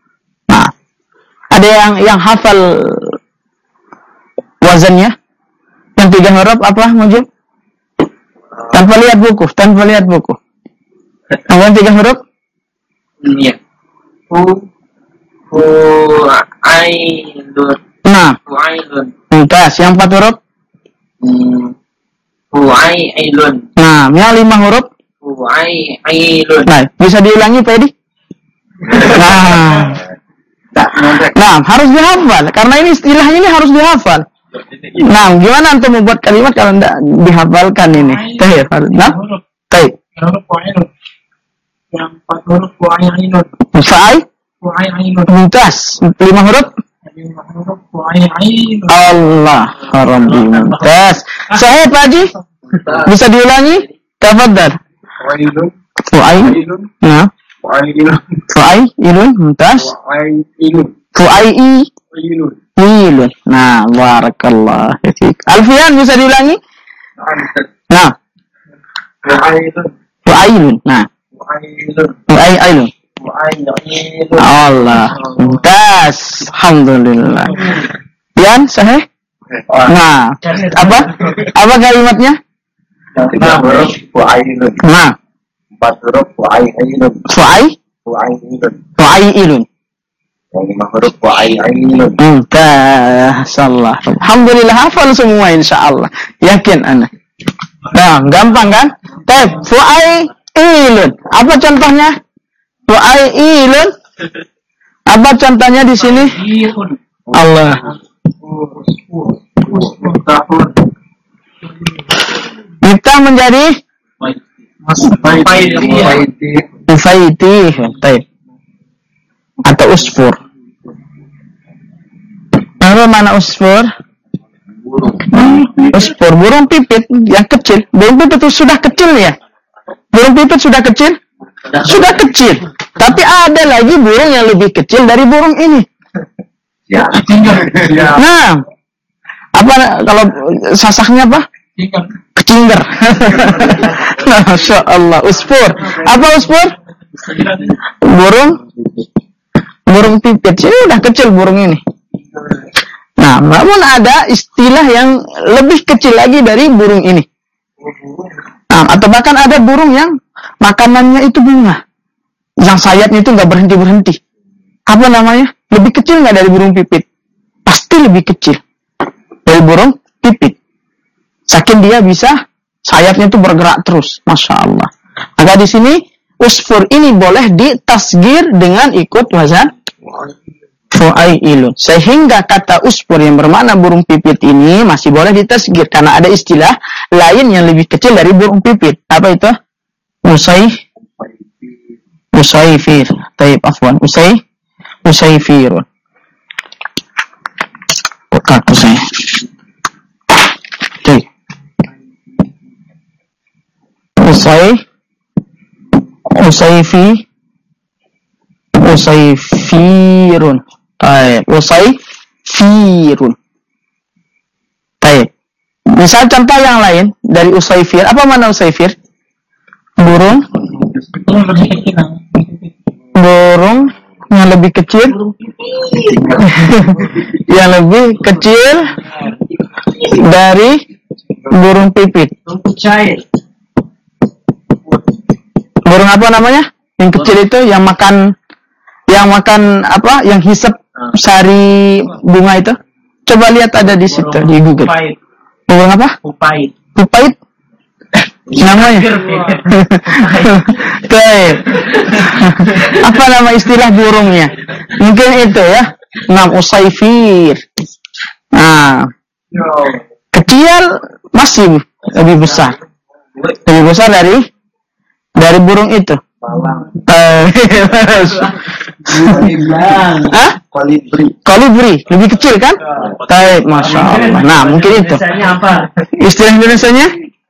Ada yang hafal wazannya? Yang 3 huruf apa, Mujib? Tanpa lihat buku. Yang 3 huruf? Iya. Fu'ailun. Fu'ailun. Mumtaz. Yang 4 huruf? Fu'ailun. Yang 5 huruf? Fu'ailun. Bisa diulangi, Pak Edi? Harus dihafal. Karena ini istilahnya ini harus dihafal. Gimana antum membuat kalimat kalau tidak dihafalkan ini? Baik. Yang 4 huruf fu'ailun. Mumtaz. 5 huruf? 5 huruf fu'ailun. Allah Rabbi mumtaz. Sahih Pak Haji? Bisa diulangi? Tafadhal. Fu'ailun. Fu'ailun. Mumtaz. Fu'ailun. Barakallah. Alfian bisa diulangi? Fu'ailun. Fu'ailun. Allah. Mumtaz. Alhamdulillah. Yan, sahih? Apa kalimatnya? 5 huruf fu'ailun. 4 huruf fu'ailun. Fu'ailun. Yang 5 huruf fu'ailun. Mumtaz. Allah. Alhamdulillah hafal semua insyaallah. Yakin ana. Nah, gampang kan? Fu'ailun. Apa contohnya? Fu'ailun. Apa contohnya di sini? Allah. Miftah menjadi Mufaiti. Taib. Atau usfur. Apa mana usfur? Usfur, burung pipit yang kecil. Burung pipit itu sudah kecil ya? Burung pipit sudah kecil? Sudah kecil. Tapi ada lagi burung yang lebih kecil dari burung ini. Nah, apa kalau sasaknya apa? Kecingger. Masya Allah, usfur. Apa usfur? Burung pipit. Ini udah kecil burung ini. Nah, namun ada istilah yang lebih kecil lagi dari burung ini. Nah, atau bahkan ada burung yang makanannya itu bunga, yang sayapnya itu nggak berhenti. Apa namanya? Lebih kecil nggak dari burung pipit? Pasti lebih kecil dari burung pipit. Saking dia bisa sayapnya itu bergerak terus, masya Allah. Maka di sini usfur ini boleh ditasgir dengan ikut wazan fu'ailun. Sehingga kata usfur yang bermakna burung pipit ini masih boleh ditasgir karena ada istilah lain yang lebih kecil dari burung pipit. Apa itu? Usaifir. Taib afwan. Usaifirun. Kaku saya. Taib. Usaifirun. Taib. Usaifirun. Taib. Misal contoh yang lain dari usaifir. Apa mana usaifir? Burung yang lebih kecil. Yang lebih kecil dari burung pipit. Burung apa namanya? Yang kecil itu yang makan apa? Yang hisap sari bunga itu. Coba lihat ada di situ di Google. Burung apa? Pupait. Namanya. Baik. Apa nama istilah burungnya? Mungkin itu ya. Usaifir. Nah, kecil masih lebih besar. Lebih besar dari burung itu. Kolibri lebih kecil kan? Baik, masya Allah. Nah, mungkin itu. Istilah Indonesianya?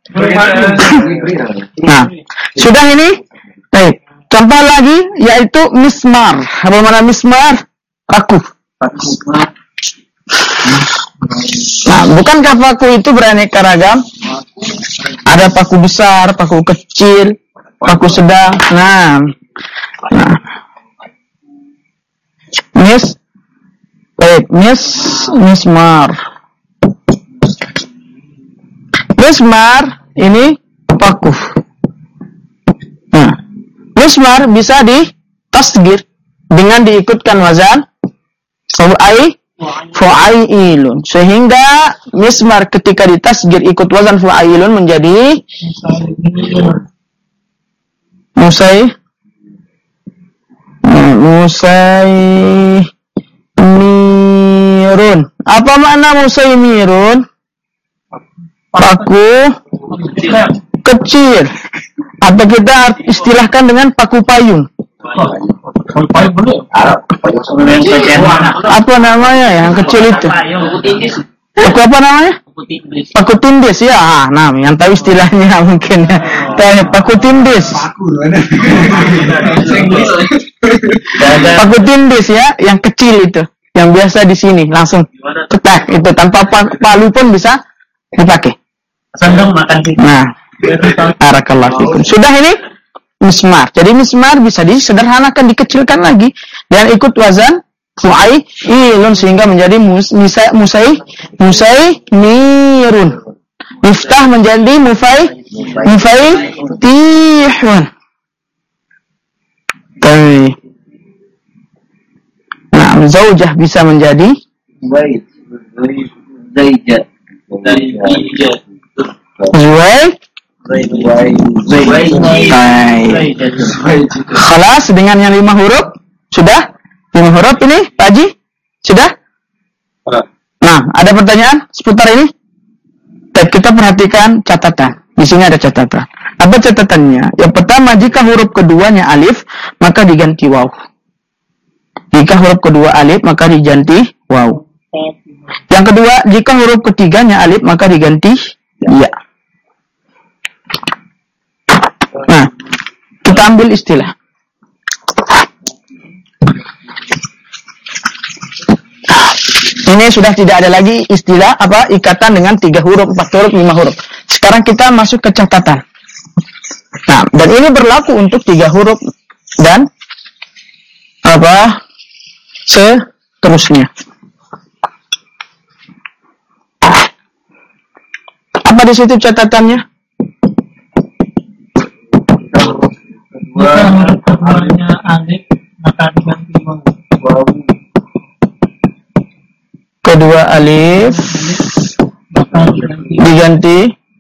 Nah, sudah ini. Baik. Contoh lagi yaitu mismar. Apa mana mismar? Paku. Nah, bukankah paku itu beraneka ragam? Ada paku besar, paku kecil, paku sedang. Nah. Mismar. Mismar ini paku. Nah, mismar bisa ditasgir dengan diikutkan wazan fu'ailun. Sehingga mismar ketika ditasgir ikut wazan fu'ailun menjadi musaimirun. Apa makna musaimirun? Paku kecil. Atau kita istilahkan dengan paku payung. Apa namanya yang kecil itu? Paku apa namanya? Paku tindis ya. Nah, yang tahu istilahnya mungkin ya. Paku tindis. Paku tindis ya, yang kecil itu, yang biasa di sini langsung cetak itu tanpa palu pun bisa dipakai. Sandang makan sih. Nah, barakallahu fikum. Sudah ini mismar. Jadi mismar bisa disederhanakan, dikecilkan lagi dan ikut wazan fu'ailun sehingga menjadi musaimirun. Miftah menjadi mufaitihun. Nah, zaujah bisa menjadi Zuwaij Baik. Khalas dengan yang 5 huruf. Sudah? 5 huruf ini, Pak Haji? Sudah? Nah, ada pertanyaan seputar ini? Baik, kita perhatikan catatan. Di sini ada catatan. Apa catatannya? Yang pertama, jika huruf keduanya alif, maka diganti waw. Jika huruf kedua alif, maka diganti waw. Yang kedua, jika huruf ketiganya alif, maka diganti ya. Nah, kita ambil istilah. Ini sudah tidak ada lagi istilah ikatan dengan 3 huruf, 4 huruf, 5 huruf. Sekarang kita masuk ke catatan. Nah, dan ini berlaku untuk 3 huruf dan seterusnya. Apa di situ catatannya? Jika huruf keduanya alif, maka diganti waw. Kedua alif Maka diganti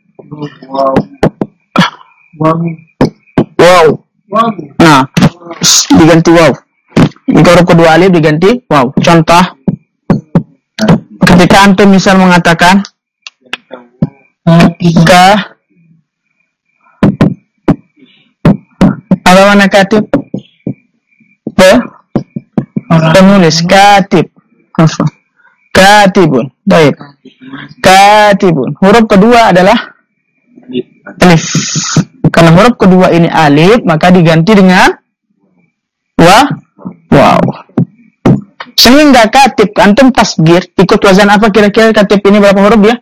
waw. Nah, diganti waw. Jika huruf kedua alif diganti waw. Contoh, ketika antum misal mengatakan apa mana katib? Penulis katib. Katibun. Baik. Katibun. Huruf kedua adalah alif. Karena huruf kedua ini alif, maka diganti dengan waw. Sehingga katib, antum tasgir, ikut wazan apa kira-kira katib ini berapa huruf ya?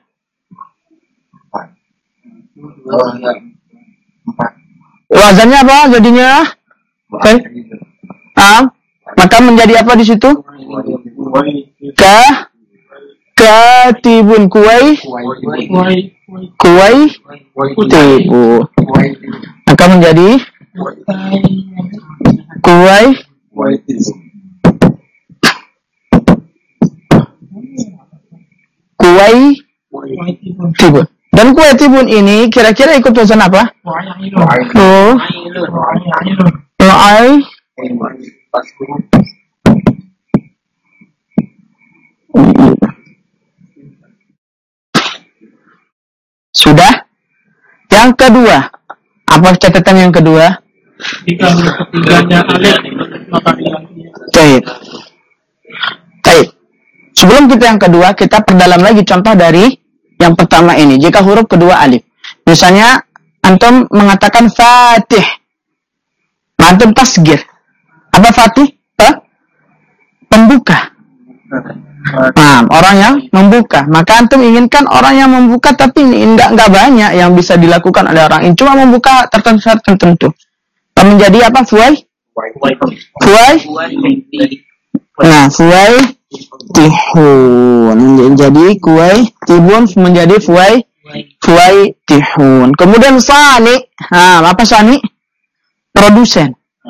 4. Wazannya apa jadinya? Baik. Maka menjadi apa di situ? Katibun kuwai tibu. Maka menjadi kuwai tibun. Dan kuwai tibun ini kira-kira ikut wazan apa? Sudah? Yang kedua, apa catatan yang kedua? Jika huruf ketiganya alif, maka diganti. Baik. Sebelum kita yang kedua, kita perdalam lagi contoh dari yang pertama ini. Jika huruf kedua alif. Misalnya, antum mengatakan Fatih. Antum tasgir. Apa Fatih? Pembuka. Nah, orang yang membuka. Maka antum inginkan orang yang membuka, tapi enggak banyak yang bisa dilakukan oleh orang ini. Cuma membuka tertentu. Menjadi apa? Fuwai. Nah, fuwai tihun. Menjadi kuwai tibun menjadi fuwai tihun. Kemudian sani. Apa sani? Produser.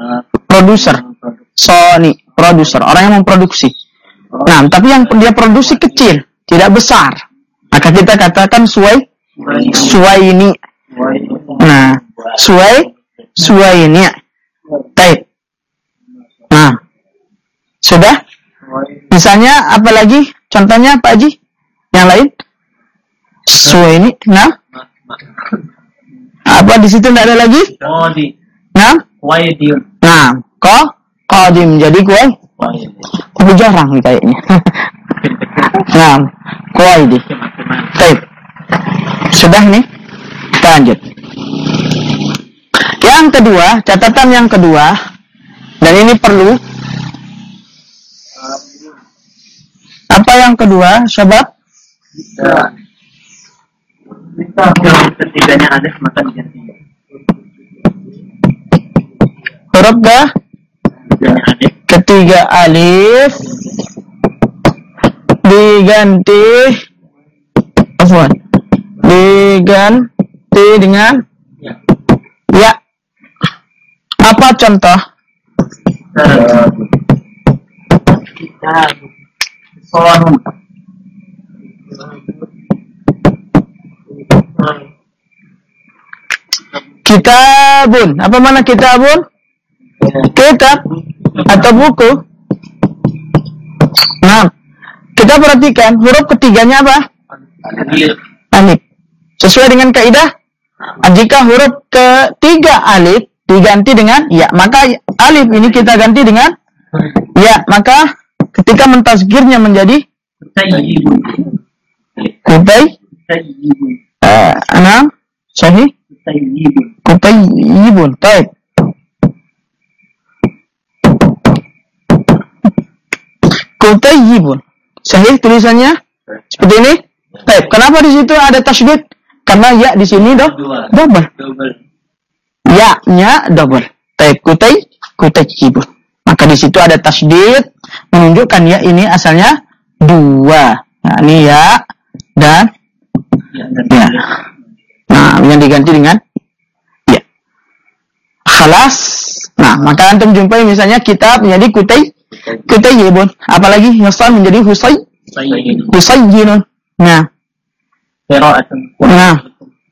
Sani, produser, orang yang memproduksi. Nah, tapi yang dia produksi kecil, tidak besar. Maka kita katakan suwaini. Nah, suwaini. Baik. Nah, sudah? Misalnya apa lagi? Contohnya Pak Haji? Yang lain? Suwaini. Nah, apa di situ tidak ada lagi? Nah, qadim jadi kuai. Tapi jarang nih kayaknya. Nah, qaidi. Baik. Sudah nih. Kita lanjut. Yang kedua, catatan yang kedua, dan ini perlu. Apa yang kedua, Syabab? Jika huruf ketiganya alif, maka diganti. Huruf ketiga alif diganti dengan ya. Apa contoh? Kitabun. Apa mana kitabun? Kitab atau buku. Nah, kita perhatikan huruf ketiganya apa? Alif. Sesuai dengan kaidah, jika huruf ketiga alif diganti dengan ya, maka alif ini kita ganti dengan ya, maka ketika mentasgirnya menjadi kutai. Nah, sahih. Kutayyibun. Baik. Kutayyibun. Sahih tulisannya seperti ini. Baik. Kenapa di situ ada tasydid? Karena ya di sini double. Ya-nya double. Baik. Kutayyibun. Maka di situ ada tasydid menunjukkan ya ini asalnya dua. Nah, ini ya dan ya. Nah, yang diganti dengan ya. Khalas. Nah, maka antum jumpai misalnya kitab menjadi kutayyibun. Apalagi yasal menjadi husayyinun. Nah. Nah.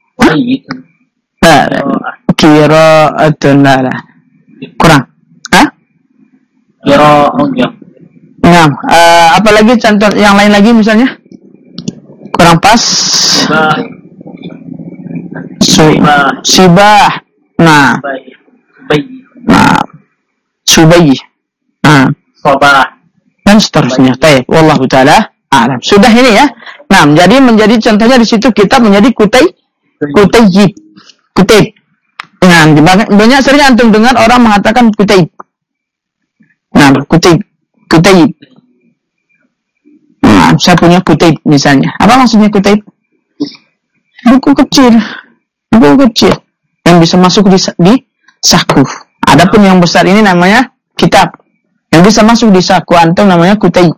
Qira'atun la. Kurang. Hah? Nah, apalagi contoh yang lain lagi misalnya? Kurang pas. Sibah. Nah. Subayy. Nah. Dan seterusnya. Baik, wallahu taala a'lam. Sudah ini ya. Nah, menjadi contohnya di situ kita menjadi kutayyib. Nah, banyak sering antum dengar orang mengatakan kutayyib. Nah, kutayyib. Nah, saya punya kutayyib misalnya. Apa maksudnya kutayyib? Buku kecil yang bisa masuk di saku. Adapun yang besar ini namanya kitab. Yang bisa masuk di saku antum namanya kutayyib.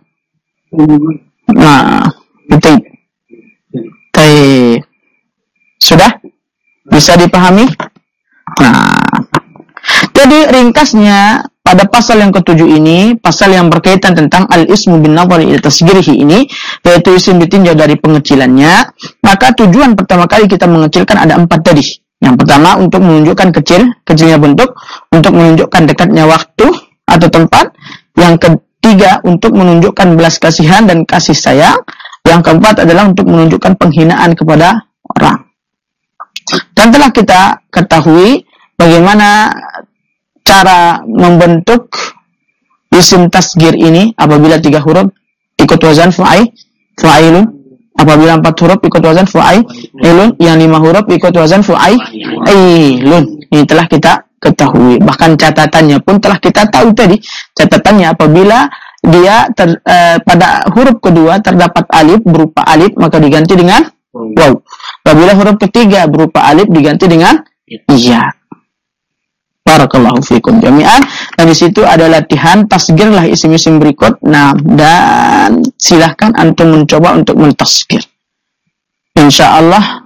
Nah, kutayyib. Baik. Sudah? Bisa dipahami? Nah, jadi ringkasnya pada pasal yang ke-7 ini, pasal yang berkaitan tentang al-ismu bin nadhari ila tasghirihi ini, yaitu isim ditinjau dari pengecilannya, maka tujuan pertama kali kita mengecilkan ada 4 tadi. Yang pertama untuk menunjukkan kecilnya bentuk, untuk menunjukkan dekatnya waktu atau tempat. Yang ketiga untuk menunjukkan belas kasihan dan kasih sayang. Yang keempat adalah untuk menunjukkan penghinaan kepada orang. Dan telah kita ketahui bagaimana cara membentuk isim tasghir ini apabila 3 huruf ikut wazan fa'ilun, apabila 4 huruf ikut wazan fa'ilun, yang 5 huruf ikut wazan fa'ilun. Ini telah kita ketahui. Bahkan catatannya pun telah kita tahu tadi. Catatannya apabila dia pada huruf kedua terdapat alif berupa alif, maka diganti dengan waw. Apabila huruf ketiga berupa alif diganti dengan iya. Barakallahu fikum jami'an. Dan di situ ada latihan tasghirlah isim-isim berikut. Nah, dan silahkan antum mencoba untuk mentasghir. Insyaallah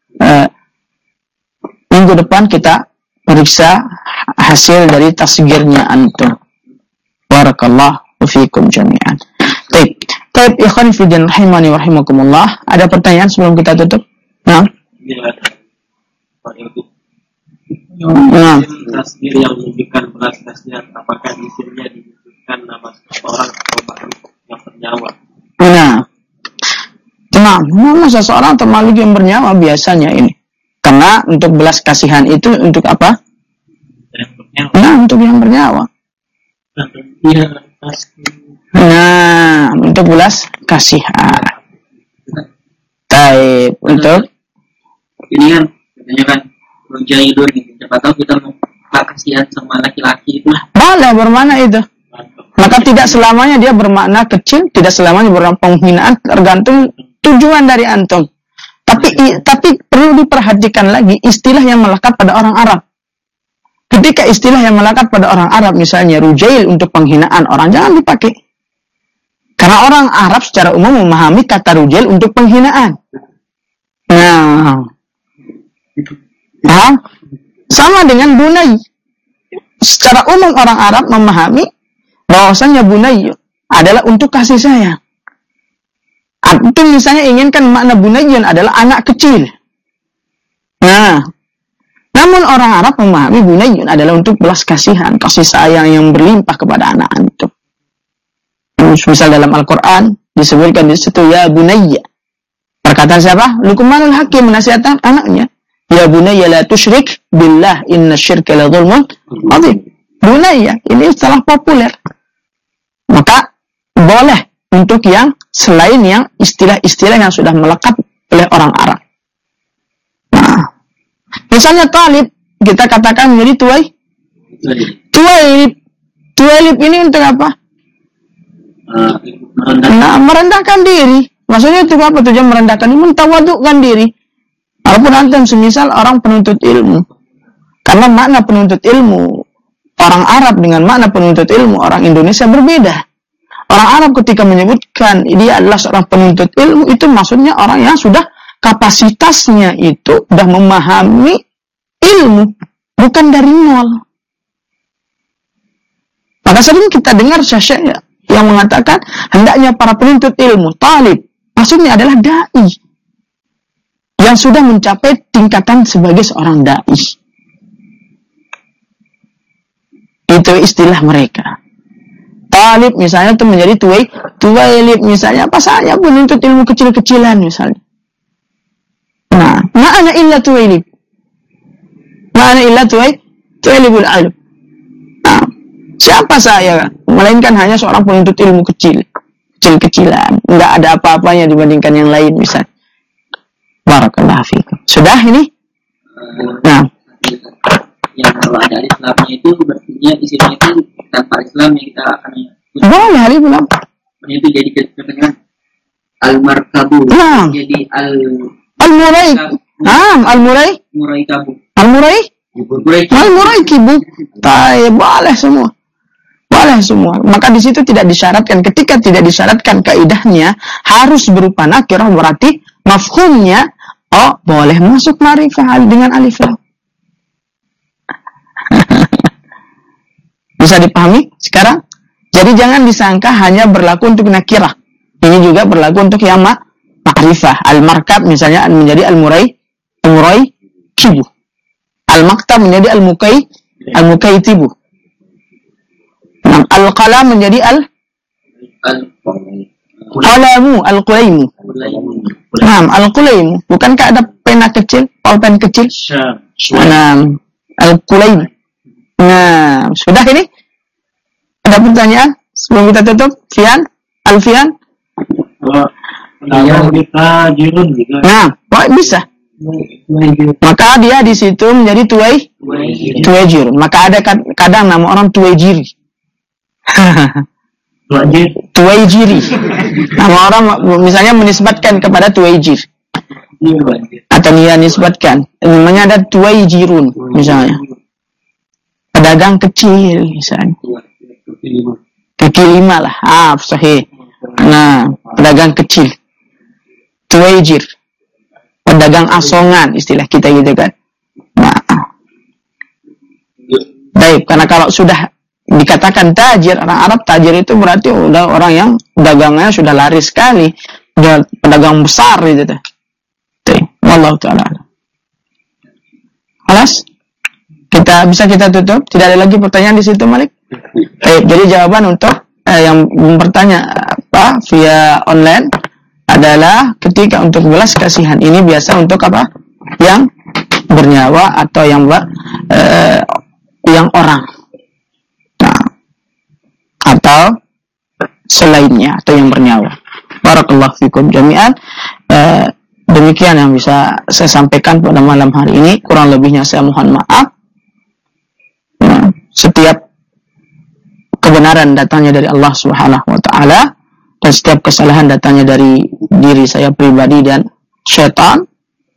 minggu depan kita periksa hasil dari tasghirnya antum. Barakallahu fikum jami'an. Baik, ikhwan fi din rahimani wa rahimakumullah. Ada pertanyaan sebelum kita tutup? Nah. Nah. Tasghir yang menunjukkan belas kasihan, apakah isimnya dibutuhkan nama seseorang atau makhluk yang bernyawa? Nah, nama seseorang atau makhluk yang bernyawa biasanya ini. Karena untuk belas kasihan itu untuk apa? Nah, untuk yang bernyawa. Nah, untuk belas kasihan. Baik, untuk ini kan katanya kan Rojaidun gitu. Siapa tahu kita mau kasihan sama laki-laki itu. Boleh bermakna itu. Maka tidak selamanya dia bermakna kecil, tidak selamanya bermakna penghinaan, tergantung tujuan dari antum. Tapi perlu diperhatikan lagi istilah yang melekat pada orang Arab. Ketika istilah yang melekat pada orang Arab misalnya rujail untuk penghinaan orang, jangan dipakai. Karena orang Arab secara umum memahami kata rujail untuk penghinaan. Nah, sama dengan bunai. Secara umum orang Arab memahami bahwasanya bunai adalah untuk kasih sayang. Antum misalnya inginkan makna bunayyun adalah anak kecil. Nah, Namun orang Arab memahami bunayyun adalah untuk belas kasihan, kasih sayang yang berlimpah kepada anak antum. Misal dalam Al-Quran disebutkan di situ ya bunayya. Perkataan siapa? Luqmanul Hakim menasihatkan anaknya. Ya bunayya la tusyrik billah inna syirka la dzulmun adzim. Bunayya ini istilah populer. Maka boleh untuk yang selain yang istilah-istilah yang sudah melekat oleh orang Arab. Nah, misalnya talib kita katakan menjadi tuwailib ini untuk apa? Nah, merendahkan diri. Maksudnya itu apa? Tujuan merendahkan diri, mentawadukkan diri. Walaupun antum semisal orang penuntut ilmu. Karena makna penuntut ilmu orang Arab dengan makna penuntut ilmu orang Indonesia berbeda. Orang Arab ketika menyebutkan dia adalah seorang penuntut ilmu, itu maksudnya orang yang sudah kapasitasnya itu sudah memahami ilmu, bukan dari nol. Maka sering kita dengar syekh yang mengatakan hendaknya para penuntut ilmu, talib, maksudnya adalah dai yang sudah mencapai tingkatan sebagai seorang dai. Itu istilah mereka. Talib misalnya itu menjadi tuwailib misalnya, apa saja penuntut ilmu kecil-kecilan misalnya. Nah, ma'ana illa tuwailib. Ma'ana illa tuwailibul alim. Nah, siapa saya? Melainkan hanya seorang penuntut ilmu kecil-kecilan. Enggak ada apa-apanya dibandingkan yang lain misalnya. Barakallahu fikum. Sudah ini? Nah. Yang kalau ada Islamnya itu berarti isinya itu tanpa Islam yang kita akan boleh alif lam. Itu jadi keterangan al-markabu. Nah. Jadi al-murai. Al-murai kibu. Boleh semua. Boleh semua. Maka di situ tidak disyaratkan. Ketika tidak disyaratkan kaidahnya harus berupa nakirah, berarti mafhumnya boleh masuk ma'rifah dengan alif lam. Bisa dipahami sekarang? Jadi jangan disangka hanya berlaku untuk nakirah. Ini juga berlaku untuk yang ma'rifah. Al-markab misalnya menjadi al-murai kibu. Al-maktab menjadi al-mukai tibu. Al-qalam menjadi al-qalamu, al-qulaimu. Nah, al-qulaimu. Bukankah ada pena kecil, pulpen kecil? Nah, al-qulaim. Nah, sudah ini? Ada pertanyaan sebelum kita tutup? Alfian? Kalau kita jirun juga. Nah, bisa. Maka dia di situ menjadi tuwajir. Maka ada kadang nama orang tuwajiri. Tuwajiri. Nama orang misalnya menisbatkan kepada tuwajir. Atau dia nisbatkan. Namanya ada tuwajirun misalnya. Pedagang kecil misalnya. Kaki 5 lah. Sahih. Nah, pedagang kecil. Tuwajir. Pedagang asongan istilah kita gitu kan. Nah. Baik, karena kalau sudah dikatakan tajir, orang Arab tajir itu berarti udah orang yang dagangnya sudah laris sekali. Udah pedagang besar gitu tuh. Wallahu ta'ala. Alas? Kita tutup. Tidak ada lagi pertanyaan di situ, Malik. Jadi jawaban untuk yang bertanya via online adalah ketika untuk belas kasihan ini biasa untuk apa? Yang bernyawa atau yang orang. Nah, atau selainnya atau yang bernyawa. Barakallahu fikum jami'an. Demikian yang bisa saya sampaikan pada malam hari ini. Kurang lebihnya saya mohon maaf. Setiap kebenaran datangnya dari Allah Subhanahu wa taala dan setiap kesalahan datangnya dari diri saya pribadi dan syaitan.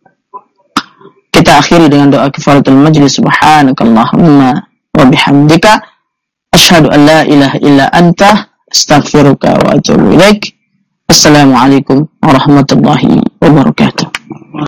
Kita akhiri dengan doa kifaratul majlis. Subhanakallahumma wa bihamdika asyhadu an la ilaha illa anta astaghfiruka wa atubu ilaik. Assalamualaikum warahmatullahi wabarakatuh.